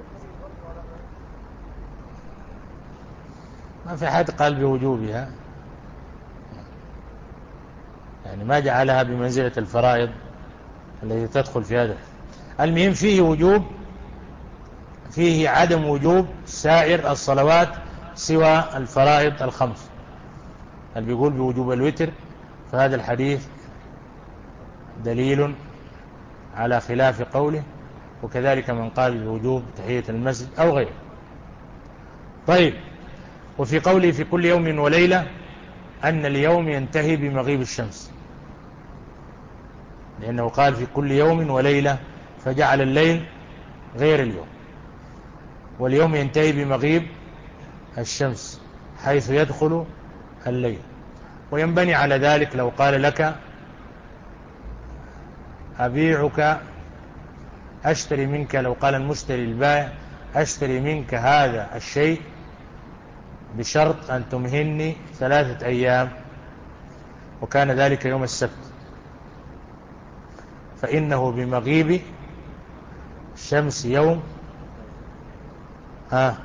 ما في حد قال بوجوبها، يعني ما جعلها بمنزلة الفرائض التي تدخل في هذا. المهم فيه وجوب، فيه عدم وجوب سائر الصلوات سوى الفرائض الخمس. اللي بيقول بوجوب الوتر فهذا الحديث دليل على خلاف قوله، وكذلك من قال بوجوب تحية المسجد أو غيره. طيب، وفي قوله في كل يوم وليلة أن اليوم ينتهي بمغيب الشمس، لأنه قال في كل يوم وليلة فجعل الليل غير اليوم، واليوم ينتهي بمغيب الشمس حيث يدخل الليل. وينبني على ذلك لو قال لك أبيعك أشتري منك، لو قال المشتري البائع أشتري منك هذا الشيء بشرط أن تمهني ثلاثة أيام، وكان ذلك يوم السبت، فإنه بمغيب الشمس يوم ها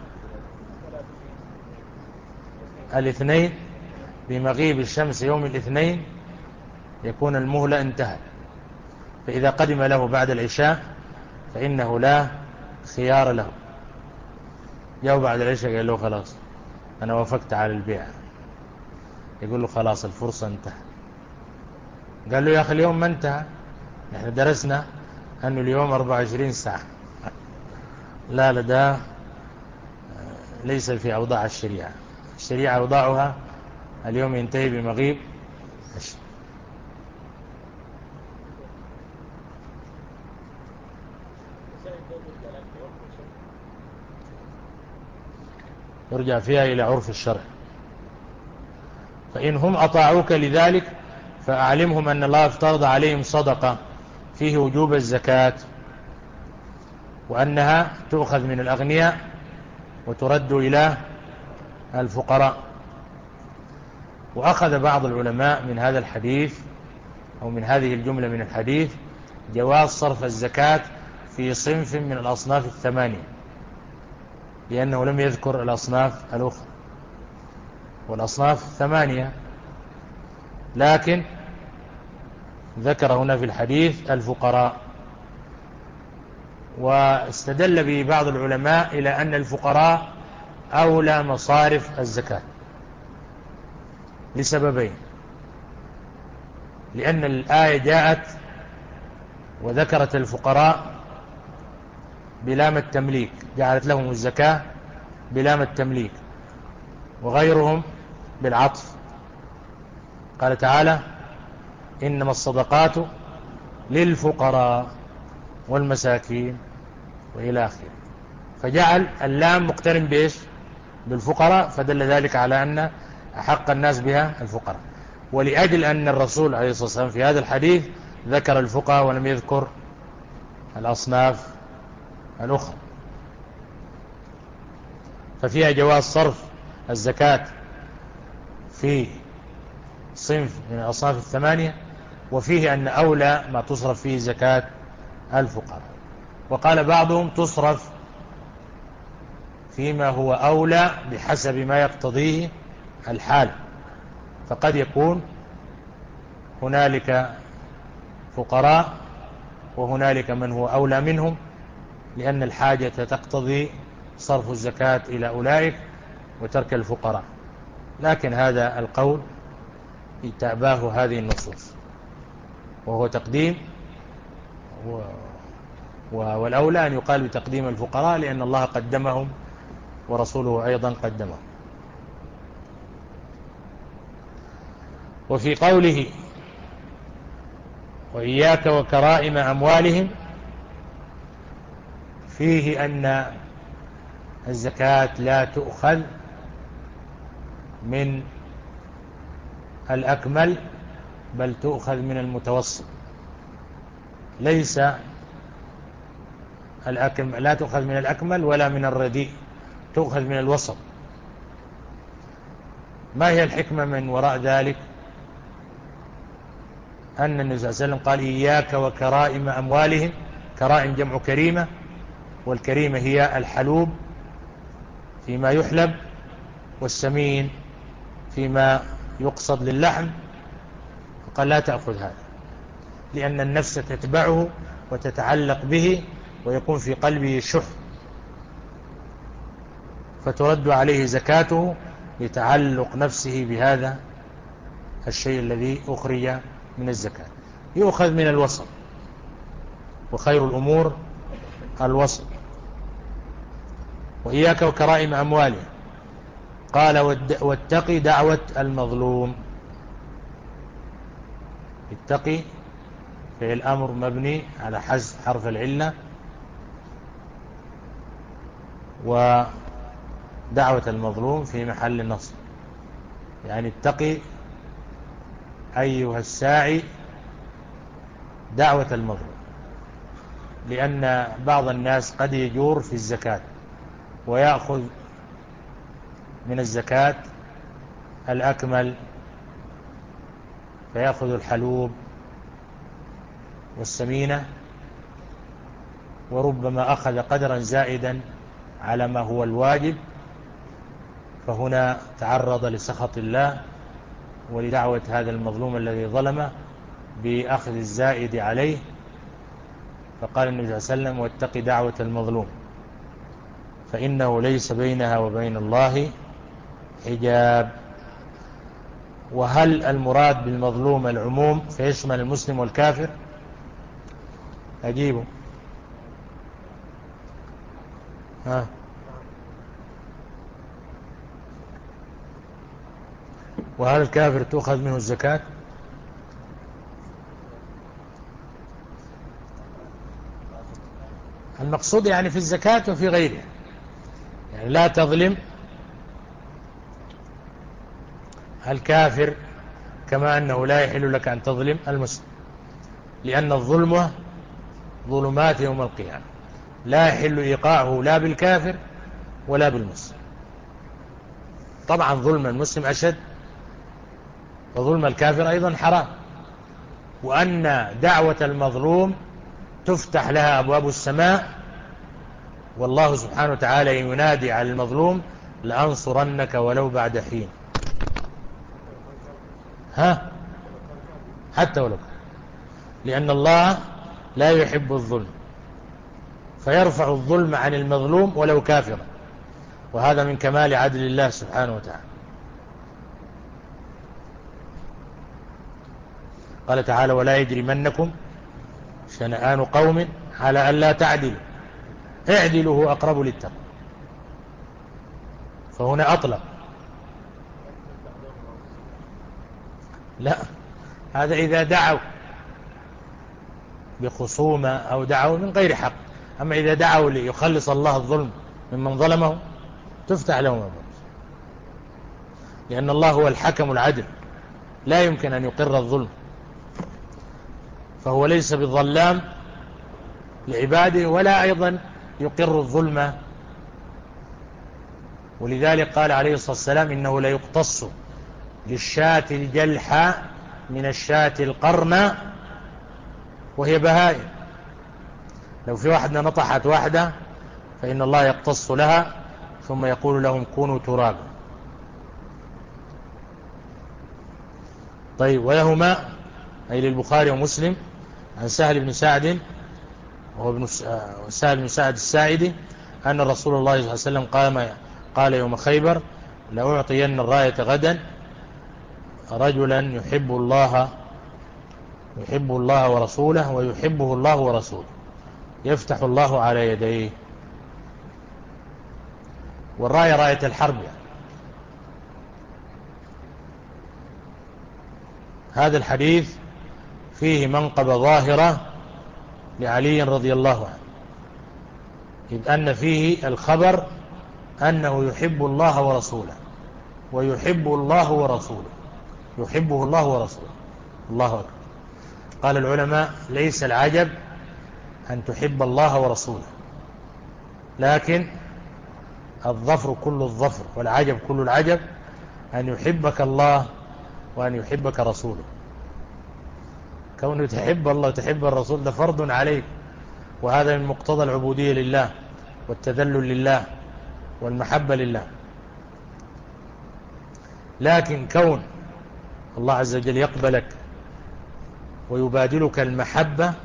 الاثنين، بمغيب الشمس يوم الاثنين يكون المهلة انتهى. فإذا قدم له بعد العشاء فإنه لا خيار له. جاءوا بعد العشاء قال له خلاص أنا وافقت على البيع، يقول له خلاص الفرصة انتهى. قال له يا أخي اليوم ما انتهى، نحن درسنا أنه اليوم أربعة وعشرين ساعة. لا لا، ده ليس في أوضاع الشريعة. الشريعة أوضاعها اليوم ينتهي بمغيب الشمس. يرجع فيها إلى عرف الشرع. فإنهم أطاعوك لذلك فأعلمهم أن الله افترض عليهم صدقة فيه وجوب الزكاة، وأنها تؤخذ من الأغنياء وترد إلى الفقراء. وأخذ بعض العلماء من هذا الحديث أو من هذه الجملة من الحديث جواز صرف الزكاة في صنف من الأصناف الثمانية، لأنه لم يذكر الأصناف الأخرى، والأصناف ثمانية، لكن ذكر هنا في الحديث الفقراء. واستدل به بعض العلماء إلى أن الفقراء أولى مصارف الزكاة لسببين: لأن الآية جاءت وذكرت الفقراء بلام التمليك، جعلت لهم الزكاة بلام التمليك، وغيرهم بالعطف. قال تعالى إنما الصدقات للفقراء والمساكين وإلى آخره، فجعل اللام مقترن بإيش؟ بالفقراء، فدل ذلك على أن أحق الناس بها الفقراء. ولأجل أن الرسول عليه الصلاة والسلام في هذا الحديث ذكر الفقراء ولم يذكر الأصناف الأخرى، ففيها جواز صرف الزكاة في صنف من الأصناف الثمانية، وفيه أن أولى ما تصرف فيه زكاة الفقراء. وقال بعضهم تصرف فيما هو أولى بحسب ما يقتضيه الحال، فقد يكون هنالك فقراء وهنالك من هو أولى منهم، لأن الحاجة تقتضي صرف الزكاة إلى أولئك وترك الفقراء. لكن هذا القول تأباه هذه النصوص، وهو تقديم، والأولى أن يقال بتقديم الفقراء لأن الله قدمهم ورسوله أيضا قدمهم. وفي قوله وإياك وكرائم أموالهم فيه أن الزكاة لا تؤخذ من الأكمل بل تؤخذ من المتوسط، ليس الأكمل، لا تؤخذ من الأكمل ولا من الرديء، تؤخذ من الوسط. ما هي الحكمة من وراء ذلك؟ أن النبي صلى الله عليه وسلم قال إياك وكرائم أموالهم، كرائم جمع كريمة، والكريمة هي الحلوب فيما يحلب، والسمين فيما يقصد للحم، فقال لا تأخذ هذا، لأن النفس تتبعه وتتعلق به ويكون في قلبه شح، فترد عليه زكاته لتعلق نفسه بهذا الشيء الذي أخرج من الزكاة. يؤخذ من الوسط، وخير الأمور الوسط. وإياك وكرائم أمواله، قال واتقي دعوة المظلوم. اتقي فعل الأمر مبني على حذف حرف العلة، ودعوة المظلوم في محل نصب، يعني اتقي أيها الساعي دعوة المظلوم، لأن بعض الناس قد يجور في الزكاة ويأخذ من الزكاة الأكمل، فيأخذ الحلوب والسمينة، وربما أخذ قدرا زائدا على ما هو الواجب، فهنا تعرض لسخط الله ولدعوة هذا المظلوم الذي ظلمه بأخذ الزائد عليه. فقال النبي صلى الله عليه وسلم واتق دعوة المظلوم فإنه ليس بينها وبين الله حجاب. وهل المراد بالمظلوم العموم فيشمل المسلم والكافر؟ أجيبه. ها وهل الكافر تؤخذ منه الزكاة؟ المقصود يعني في الزكاة وفي غيرها، يعني لا تظلم الكافر كما أنه لا يحل لك أن تظلم المسلم، لأن الظلم ظلمات يوم القيامة، لا يحل إيقاعه لا بالكافر ولا بالمسلم. طبعا ظلم المسلم أشد، وظلم الكافر أيضا حرام. وأن دعوة المظلوم تفتح لها أبواب السماء، والله سبحانه وتعالى ينادي على المظلوم لأنصرنك ولو بعد حين. ها حتى ولو، لأن الله لا يحب الظلم، فيرفع الظلم عن المظلوم ولو كافرا، وهذا من كمال عدل الله سبحانه وتعالى. قال تعالى ولا يجرمنكم شنآن قوم على أن لا تعدلوا اعدلوا هو أقرب للتقوى. فهنا أطلق. لا، هذا إذا دعوا بخصومة أو دعوا من غير حق. أما إذا دعوا ليخلص الله الظلم ممن ظلمه تفتح لهم الباب، لأن الله هو الحكم العدل لا يمكن أن يقر الظلم، فهو ليس بالظلام لعباده ولا أيضا يقر الظلم. ولذلك قال عليه الصلاة والسلام إنه لا يقتص للشاة الجلحى من الشاة القرنى وهي بهائم. لو في واحدة نطحت واحدة فإن الله يقتص لها ثم يقول لهم كونوا ترابا. طيب، ويهما أي للبخاري ومسلم عن سهل بن سعد وهو ابن سهل بن سعد الساعدي أن رسول الله صلى الله عليه وسلم قام قال يوم خيبر لأعطين الراية غدا رجلا يحب الله يحب الله ورسوله ويحبه الله ورسوله يفتح الله على يديه. والراية راية الحرب يعني. هذا الحديث فيه منقبة ظاهرة لعلي رضي الله عنه، إذ أن فيه الخبر أنه يحب الله ورسوله ويحب الله ورسوله يحبه الله ورسوله. الله أكبر. قال العلماء ليس العجب أن تحب الله ورسوله، لكن الظفر كل الظفر والعجب كل العجب أن يحبك الله وأن يحبك رسوله. كونه تحب الله وتحب الرسول ده فرض عليك، وهذا من مقتضى العبودية لله والتذلل لله والمحبة لله. لكن كون الله عز وجل يقبلك ويبادلك المحبة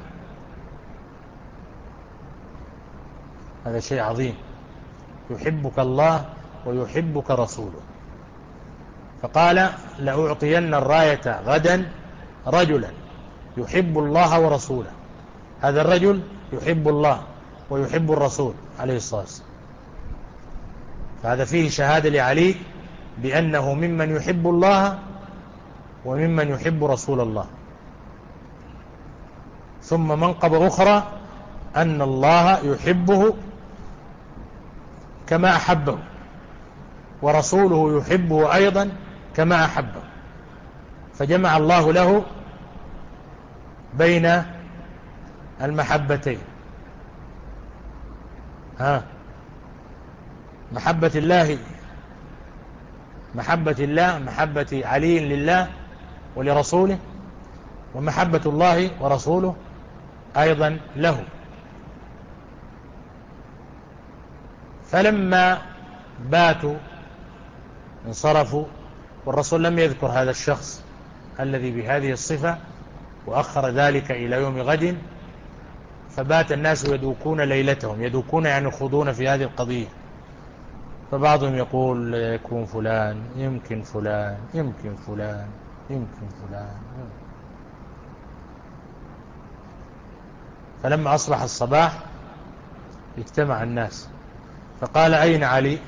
هذا شيء عظيم. يحبك الله ويحبك رسوله. فقال لأعطين الراية غدا رجلا يحب الله ورسوله. هذا الرجل يحب الله ويحب الرسول عليه الصلاة والسلام. فهذا فيه شهادة لعلي بأنه ممن يحب الله وممن يحب رسول الله. ثم منقبة أخرى أن الله يحبه كما أحبه ورسوله يحبه أيضا كما أحبه، فجمع الله له بين المحبتين. ها محبة الله محبة الله محبة علي لله ولرسوله، ومحبة الله ورسوله أيضا له. فلما باتوا انصرفوا والرسول لم يذكر هذا الشخص الذي بهذه الصفة وأخر ذلك إلى يوم غد، فبات الناس يدوكون ليلتهم. يدوكون يعني يخوضون في هذه القضية. فبعضهم يقول يكون فلان يمكن فلان يمكن فلان يمكن فلان. فلما أصبح الصباح اجتمع الناس فقال أين علي؟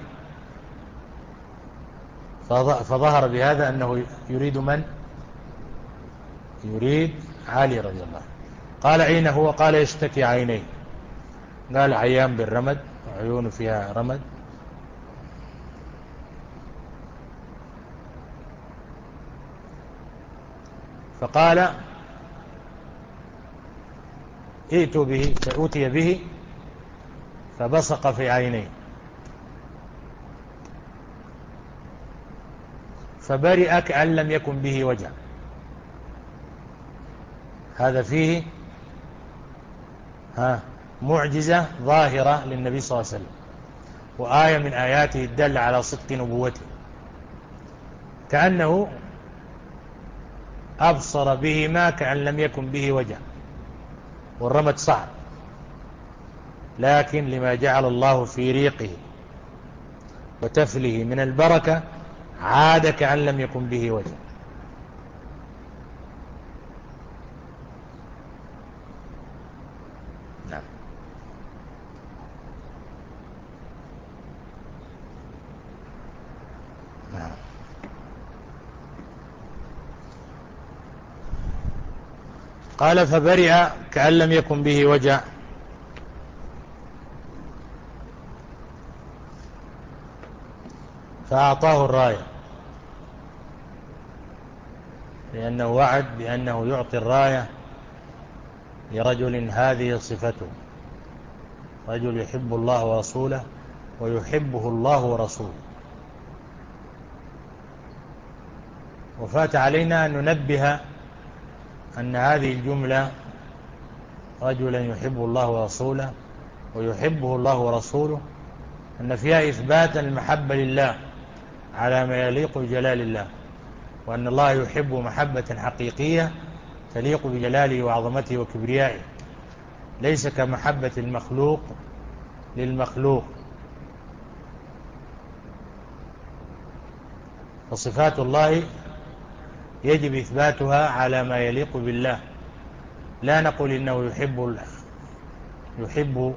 فظهر بهذا أنه يريد من؟ يريد علي رضي الله. قال أين هو؟ قال يشتكي عينيه. قال عيان بالرمد وعيونه فيها رمد. فقال ائتوا به. فأتي به فبصق في عينيه فبرئ كأن لم يكن به وجع. هذا فيه ها معجزة ظاهرة للنبي صلى الله عليه وسلم، وآية من آياته الدالة على صدق نبوته، كأنه أبصر بهما كأن لم يكن به وجع. والرمد صعب، لكن لما جعل الله في ريقه وتفله من البركة عاد كأن لم يكن به وجع. نعم. نعم. قال فبرئ كأن لم يكن به وجع، فأعطاه الراية، لأنه وعد بأنه يعطي الراية لرجل هذه صفته، رجل يحب الله ورسوله ويحبه الله ورسوله. وفات علينا أن ننبه أن هذه الجملة رجلا يحب الله ورسوله ويحبه الله ورسوله أن فيها إثبات المحبة لله على ما يليق بجلال الله، وأن الله يحب محبة حقيقية تليق بجلاله وعظمته وكبريائه، ليس كمحبة المخلوق للمخلوق. فصفات الله يجب إثباتها على ما يليق بالله، لا نقول إنه يحب يحب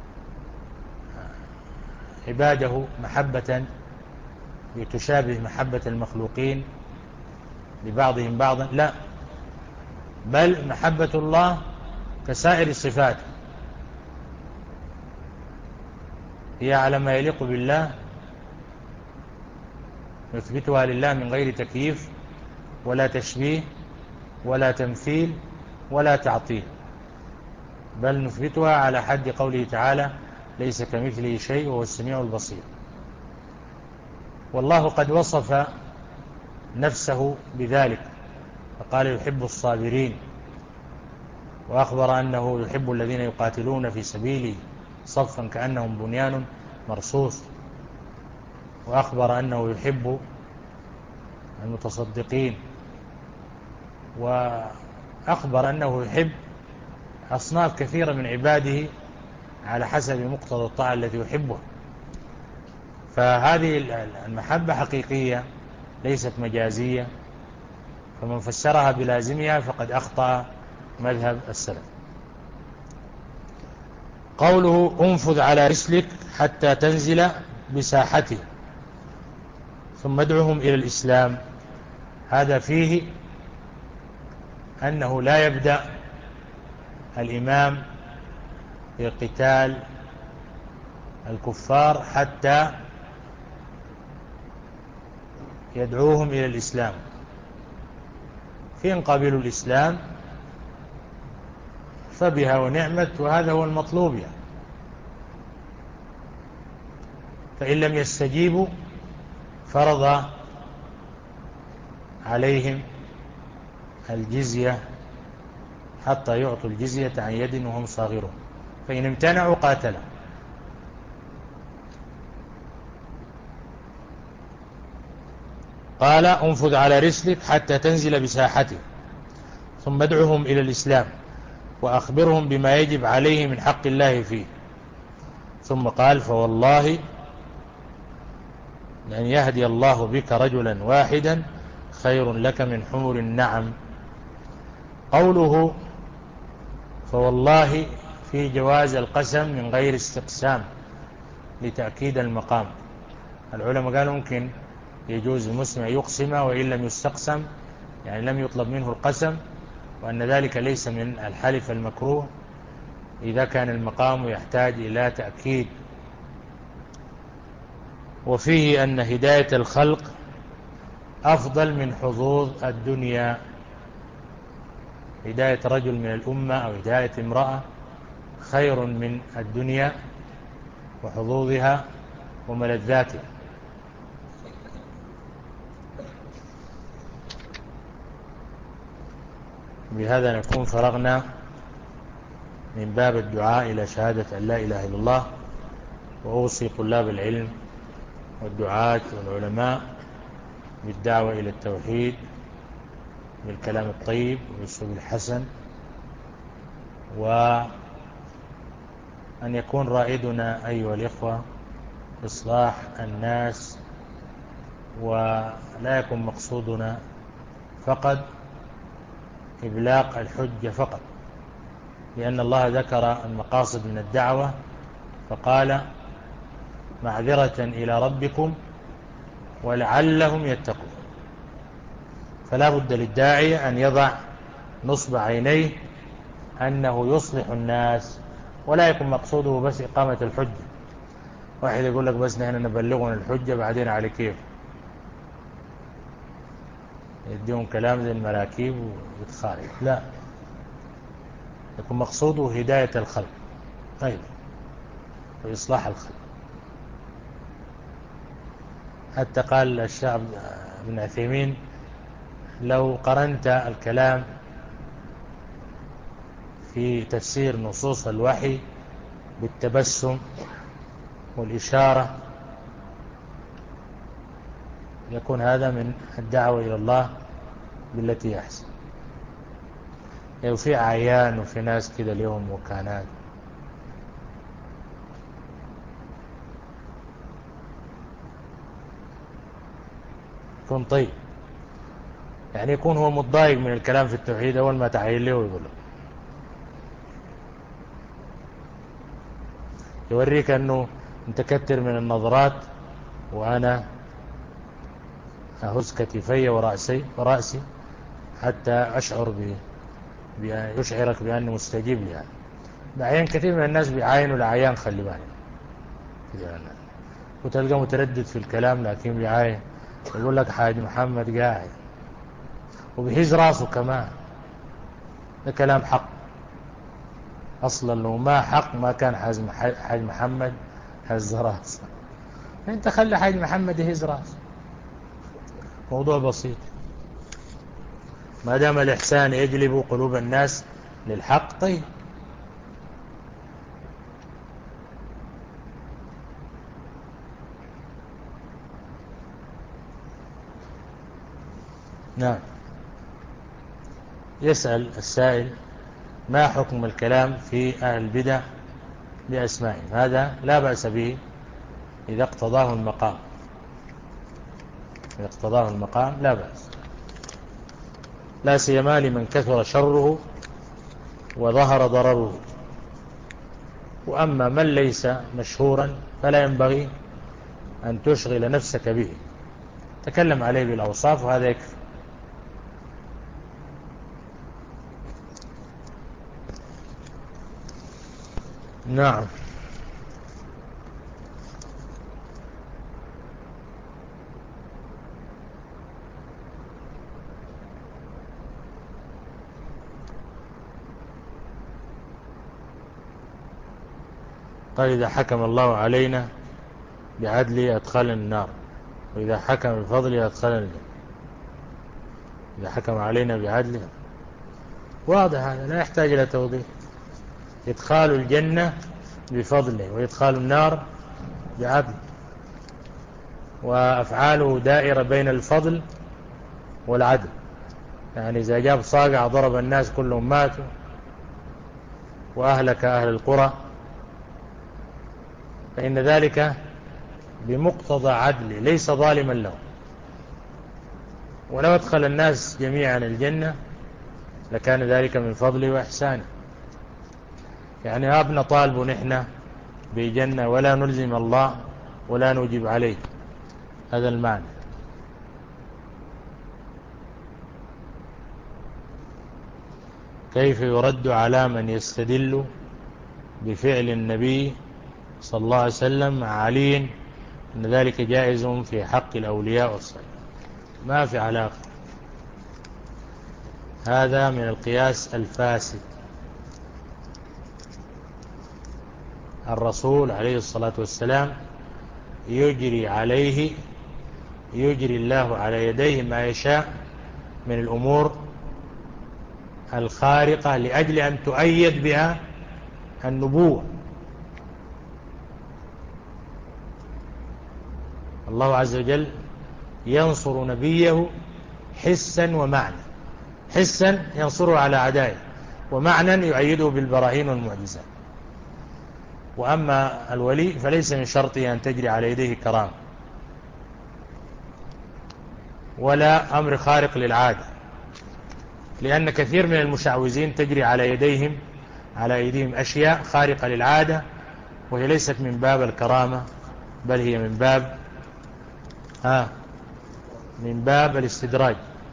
عباده محبة تشابه محبة المخلوقين لبعضهم بعضا، لا، بل محبة الله كسائر الصفات هي على ما يليق بالله، نثبتها لله من غير تكييف ولا تشبيه ولا تمثيل ولا تعطيل، بل نثبتها على حد قوله تعالى ليس كمثله شيء وهو السميع البصير. والله قد وصف نفسه بذلك فقال يحب الصابرين، وأخبر أنه يحب الذين يقاتلون في سبيله صفا كأنهم بنيان مرصوص، وأخبر أنه يحب المتصدقين، وأخبر أنه يحب أصناف كثيرة من عباده على حسب مقتضى الطاعة التي يحبها. فهذه المحبة حقيقية ليست مجازية، فمن فسرها بلازمها فقد أخطأ مذهب السلف. قوله انفذ على رسلك حتى تنزل بساحته ثم ادعهم إلى الإسلام، هذا فيه أنه لا يبدأ الإمام في قتال الكفار حتى يدعوهم إلى الإسلام، فإن قبلوا الإسلام فبها ونعمت، وهذا هو المطلوب يعني. فإن لم يستجيبوا فرض عليهم الجزية حتى يعطوا الجزية عن يد وهم صاغرون، فإن امتنعوا قاتلوا. قال انفذ على رسلك حتى تنزل بساحته ثم ادعهم إلى الإسلام وأخبرهم بما يجب عليه من حق الله فيه. ثم قال فوالله لأن يهدي الله بك رجلا واحدا خير لك من حمر النعم. قوله فوالله في جواز القسم من غير استقسام لتأكيد المقام. العلماء قالوا ممكن يجوز المسلم يقسم وإن لم يستقسم، يعني لم يطلب منه القسم، وأن ذلك ليس من الحلف المكروه إذا كان المقام يحتاج إلى تأكيد. وفيه أن هداية الخلق أفضل من حظوظ الدنيا، هداية رجل من الأمة أو هداية امرأة خير من الدنيا وحظوظها وملذاتها. بهذا نكون فرغنا من باب الدعاء إلى شهادة أن لا إله إلا الله. وأوصي طلاب العلم والدعاة والعلماء بالدعوة إلى التوحيد بالكلام الطيب والأسلوب الحسن، وأن يكون رائدنا أيها الإخوة إصلاح الناس، ولا يكون مقصودنا فقط إبلاغ الحجة فقط، لأن الله ذكر المقاصد من الدعوة فقال معذرة إلى ربكم ولعلهم يتقون. فلا بد للداعية أن يضع نصب عينيه أنه يصلح الناس، ولا يكون مقصوده بس إقامة الحجة. واحد يقول لك بس نحن نبلغنا الحجة بعدين على كيف يديهم كلام زي المراكيب ويتخارج. لا، يكون مقصوده هداية الخلق أيضا وإصلاح الخلق. حتى قال الشيخ ابن عثيمين لو قرنت الكلام في تفسير نصوص الوحي بالتبسم والإشارة يكون هذا من الدعوة إلى الله بالتي يحسن. يعني وفي أعيان وفي ناس كده اليوم مكانات، يكون طيب يعني يكون هو متضايق من الكلام في التوحيد أول ما تعين له ويقول له يوريك أنه أنت كتر من النظرات وأنا أهز كتفي ورأسي, ورأسي حتى أشعر ب يشعرك بأنه مستجيب لي. بعين كثير من الناس بيعاينوا العيان، خلي بالك يعني. وتلقى متردد في الكلام لكن بيعاين، يقول لك حاج محمد قاعد وبيهز راسه كمان. ده كلام حق أصلا، لو ما حق ما كان حاج محمد هز راسه. انت خلي حاج محمد يهز راسه، موضوع بسيط. ما دام الإحسان يجلب قلوب الناس للحق طيب. نعم. يسأل السائل ما حكم الكلام في أهل البدع بأسمائهم؟ هذا لا بأس به إذا اقتضاه المقام، إذا اقتضاه المقام لا بأس، لا سيما لمن كثر شره وظهر ضرره. وأما من ليس مشهورا فلا ينبغي أن تشغل نفسك به، تكلم عليه بالأوصاف وهذا يكفي. نعم. قال إذا حكم الله علينا بعدله أدخلنا النار، وإذا حكم بفضله أدخلنا الجنة. إذا حكم علينا بعدله واضح، هذا لا يحتاج إلى توضيح. إدخال الجنة بفضله وإدخال النار بعدله، وأفعاله دائرة بين الفضل والعدل. يعني إذا جاب صاقع ضرب الناس كلهم ماتوا وأهلك أهل القرى فإن ذلك بمقتضى عدله ليس ظالما له. ولو أدخل الناس جميعا الجنة لكان ذلك من فضله وإحسانه. يعني أبنى طالب نحن بجنة ولا نلزم الله ولا نجيب عليه، هذا المعنى. كيف يرد على من يستدل بفعل النبي صلى الله عليه وسلم مع علي أن ذلك جائز في حق الأولياء والصالحين؟ ما في علاقة، هذا من القياس الفاسد. الرسول عليه الصلاة والسلام يجري عليه يجري الله على يديه ما يشاء من الأمور الخارقة لأجل أن تؤيد بها النبوة. الله عز وجل ينصر نبيه حسا ومعنى. حسا ينصره على أعدائه، ومعنى يؤيده بالبراهين والمعجزات. وأما الولي فليس من شرطه أن تجري على يديه كرامة ولا أمر خارق للعادة، لأن كثير من المشعوذين تجري على يديهم على أيديهم أشياء خارقة للعادة، وهي ليست من باب الكرامة، بل هي من باب ها من باب الاستدراج.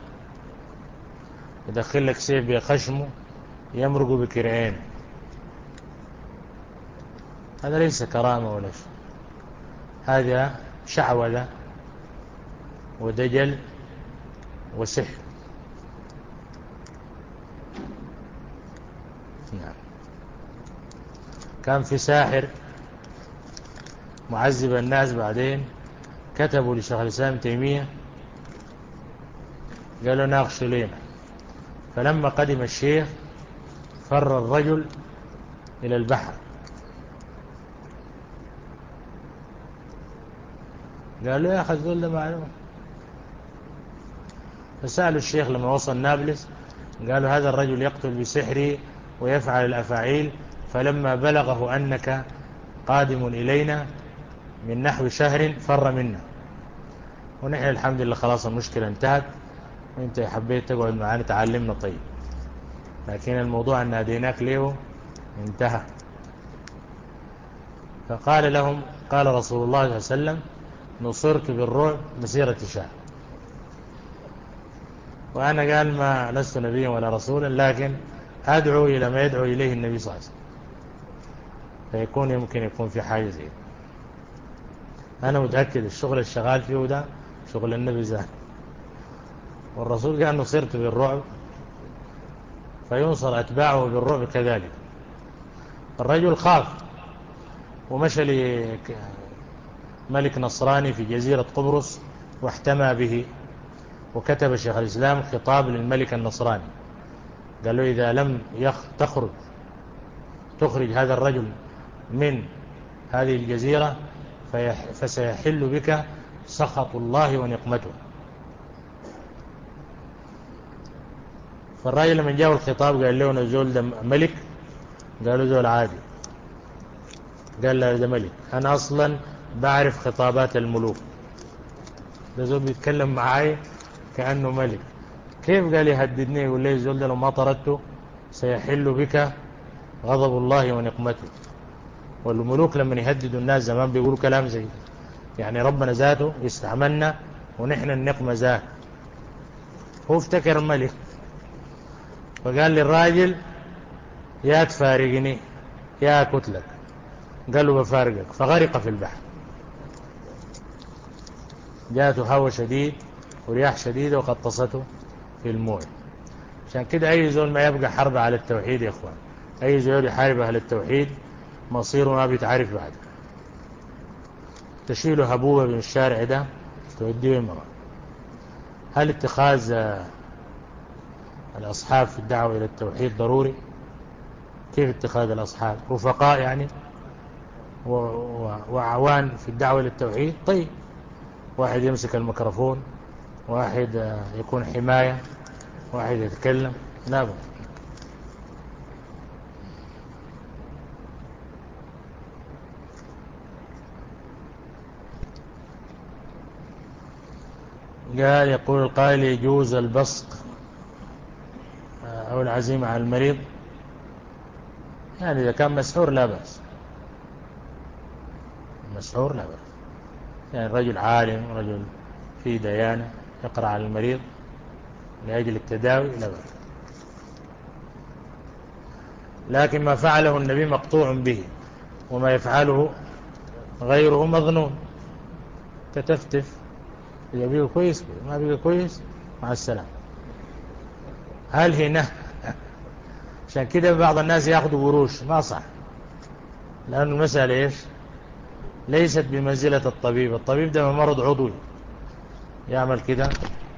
يدخل لك سيف بخشمه يمرق بكرعين، هذا ليس كرامة ولا شيء، هذا شعوذة ودجل وسحر. نعم. كان في ساحر معذب الناس، بعدين كتبوا لشيخ الإسلام ابن تيمية قالوا ناقش لنا، فلما قدم الشيخ فر الرجل إلى البحر، قالوا يا أخي الزول ده معلوم. فسألوا الشيخ لما وصل نابلس، قالوا هذا الرجل يقتل بسحره ويفعل الأفاعيل، فلما بلغه أنك قادم إلينا من نحو شهر فر منا، ونحن الحمد لله خلاص المشكلة انتهت، وانت حبيت تقعد معنا تعلمنا طيب، لكن الموضوع أن ناديناك ليه انتهى. فقال لهم قال رسول الله صلى الله عليه وسلم نصرت بالرعب مسيرة شهر. وأنا قال ما لست نبيا ولا رسولا، لكن أدعو إلى ما يدعو إليه النبي صلى الله عليه وسلم، فيكون يمكن يكون في حاجة زي. أنا متأكد الشغل الشغال فيه ده شغل النبي زاد، والرسول قال نصرت بالرعب، فينصر أتباعه بالرعب كذلك. الرجل خاف ومشى لملك نصراني في جزيرة قبرص واحتمى به، وكتب شيخ الإسلام خطاب للملك النصراني، قال له إذا لم تخرج تخرج هذا الرجل من هذه الجزيرة فسيحل بك سخط الله ونقمته. فالراجل لما جاء الخطاب قال له نزول ده ملك، قالوا زول عادي، قال له ده ملك، أنا أصلا بعرف خطابات الملوك، ده زول بيتكلم معاي كأنه ملك، كيف قال يهددني يقول لي زول ده لو ما طردته سيحل بك غضب الله ونقمته. والملوك لما يهددوا الناس زمان بيقولوا كلام زي يعني ربنا ذاته يستعملنا ونحن النقمة ذات. هو افتكر الملك، فقال للراجل يا تفارقني يا كتلك، قال له بفارقك، فغرق في البحر. جاءته هوى شديد ورياح شديدة وقطصته في الموت. عشان كده أي زول ما يبقى حرب على التوحيد يا إخوان، أي زول يحارب أهل التوحيد مصيره ما بيتعرف بعد. تشيله هبوبة من الشارع ده توديه المرأة. هل اتخاذ الأصحاب في الدعوة إلى التوحيد ضروري؟ كيف اتخاذ الأصحاب؟ رفقاء يعني وعوان في الدعوة إلى التوحيد؟ طيب، واحد يمسك الميكروفون، واحد يكون حماية، واحد يتكلم، لا بد. قال يقول القائل يجوز البصق أو العزيمة على المريض، يعني إذا كان مسحور لا بأس، مسحور لا بأس، يعني رجل عالم رجل في ديانة يقرأ على المريض لأجل التداوي لا بأس. لكن ما فعله النبي مقطوع به، وما يفعله غيره مظنون. تتفتف إذا بيقى كويس، ما بيقى كويس مع السلام. هل هنا عشان كده بعض الناس يأخذوا قروش، ما صح، لأن المسألة إيش؟ ليست بمنزلة الطبيب. الطبيب ده مرض عضوي يعمل كده،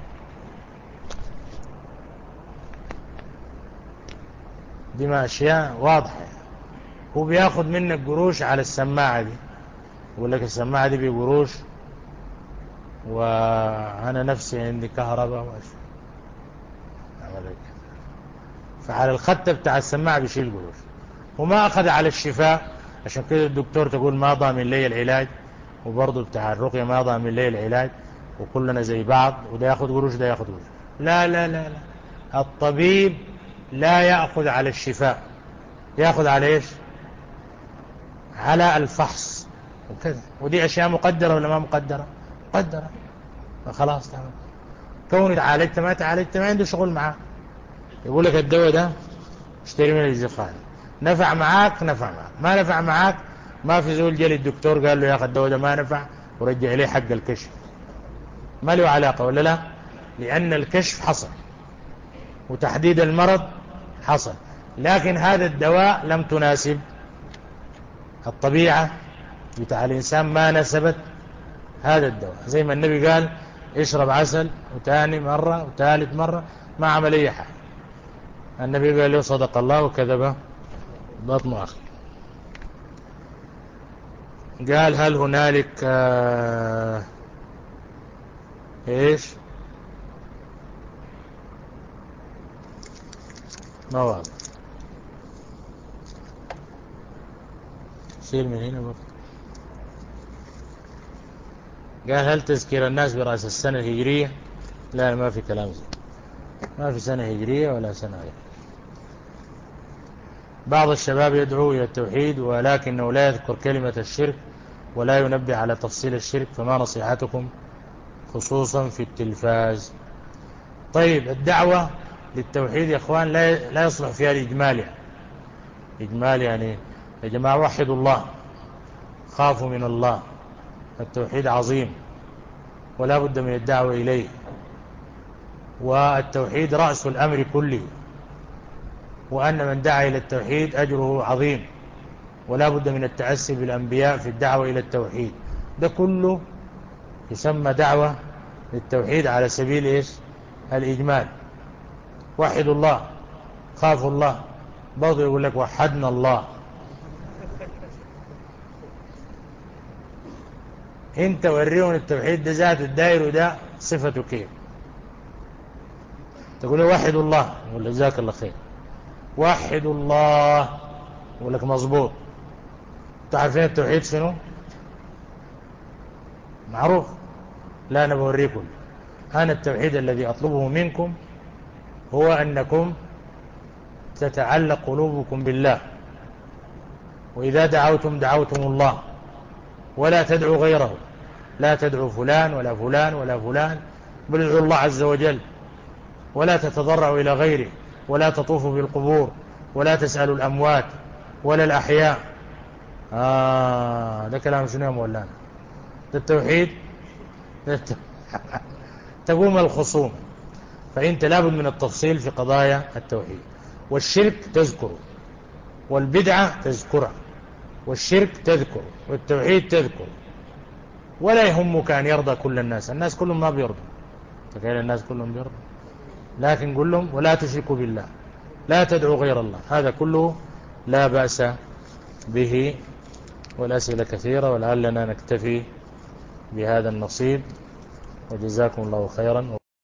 دي ما أشياء واضحة. هو بياخد منك قروش على السماعة دي، يقول لك السماعة دي بقروش وأنا نفسي عندي كهرباء وأشياء، فعلى الخط بتاع السماعة بيشيل قروش، وما أخذ على الشفاء. عشان كده الدكتور تقول ما ضامن لي العلاج، وبرضه بتاع الرقية ما ضامن لي العلاج، وكلنا زي بعض، وده ياخذ قروش ده ياخذ قروش. لا لا لا لا، الطبيب لا يأخذ على الشفاء، يأخذ على إيش؟ على الفحص وكذا. ودي أشياء مقدرة ولا ما مقدرة؟ مقدرة. فخلاص تمام. كوني تعالجت ما تعالجت ما عنده شغل معاه. يقول لك الدواء ده اشتري من الزخارف، نفع معاك نفع معاك، ما نفع معاك ما في زول جل الدكتور قال له يا أخي الدواء ده ما نفع ورجع إليه حق الكشف، ما له علاقة ولا لا؟ لأن الكشف حصل وتحديد المرض حصل، لكن هذا الدواء لم تناسب الطبيعة بتاع الإنسان، ما نسبت هذا الدواء. زي ما النبي قال اشرب عسل وتاني مرة وثالث مرة ما عمل أي حاجة. النبي قال له صدق الله وكذب بطن أخي. قال هل هنالك آه ايش ما واضح، شيل من هنا بقى. قال هل تذكير الناس برأس السنة الهجرية؟ لا ما في كلام زي، ما في سنة هجرية ولا سنة غير. بعض الشباب يدعو إلى التوحيد ولكنه لا يذكر كلمة الشرك ولا ينبه على تفصيل الشرك، فما نصيحتكم خصوصا في التلفاز؟ طيب الدعوة للتوحيد يا اخوان لا لا يصلح فيها الإجمال. يعني إجمال يعني يا جماعة وحدوا الله، خافوا من الله، التوحيد عظيم ولا بد من الدعوة إليه، والتوحيد رأس الأمر كله، وأن من دعا إلى التوحيد أجره عظيم، ولا بد من التأسي بالأنبياء في الدعوة إلى التوحيد. ده كله يسمى دعوة للتوحيد على سبيل إيش؟ الإجمال. وحدوا الله، خافوا الله، برضه يقول لك وحدنا الله. انت وريهم التوحيد ده ذات الدائر وده صفته كيف. تقول له وحدوا الله يقول لك جزاك الله خير، وحدوا الله يقول لك مظبوط. تعرفين التوحيد شنو؟ معروف. لا أنا بوريكم. أنا التوحيد الذي أطلبه منكم هو أنكم تتعلق قلوبكم بالله، وإذا دعوتم دعوتم الله ولا تدعوا غيره، لا تدعوا فلان ولا فلان ولا فلان، بل ادعوا الله عز وجل، ولا تتضرعوا إلى غيره، ولا تطوفوا بالقبور، ولا تسألوا الأموات ولا الأحياء. آه ده كلام شنو يا مولانا؟ ده التوحيد. تقوم الخصوم. فأنت لابد من التفصيل في قضايا التوحيد. والشرك تذكره، والبدعة تذكره، والشرك تذكره، والتوحيد تذكره. ولا يهمك أن يرضى كل الناس، الناس كلهم ما بيرضوا، تخيل الناس كلهم بيرضوا، لكن قل لهم ولا تشركوا بالله، لا تدعوا غير الله. هذا كله لا بأس به. والأسئلة كثيرة، ولعلنا نكتفي بهذا النصيب، وجزاكم الله خيرا.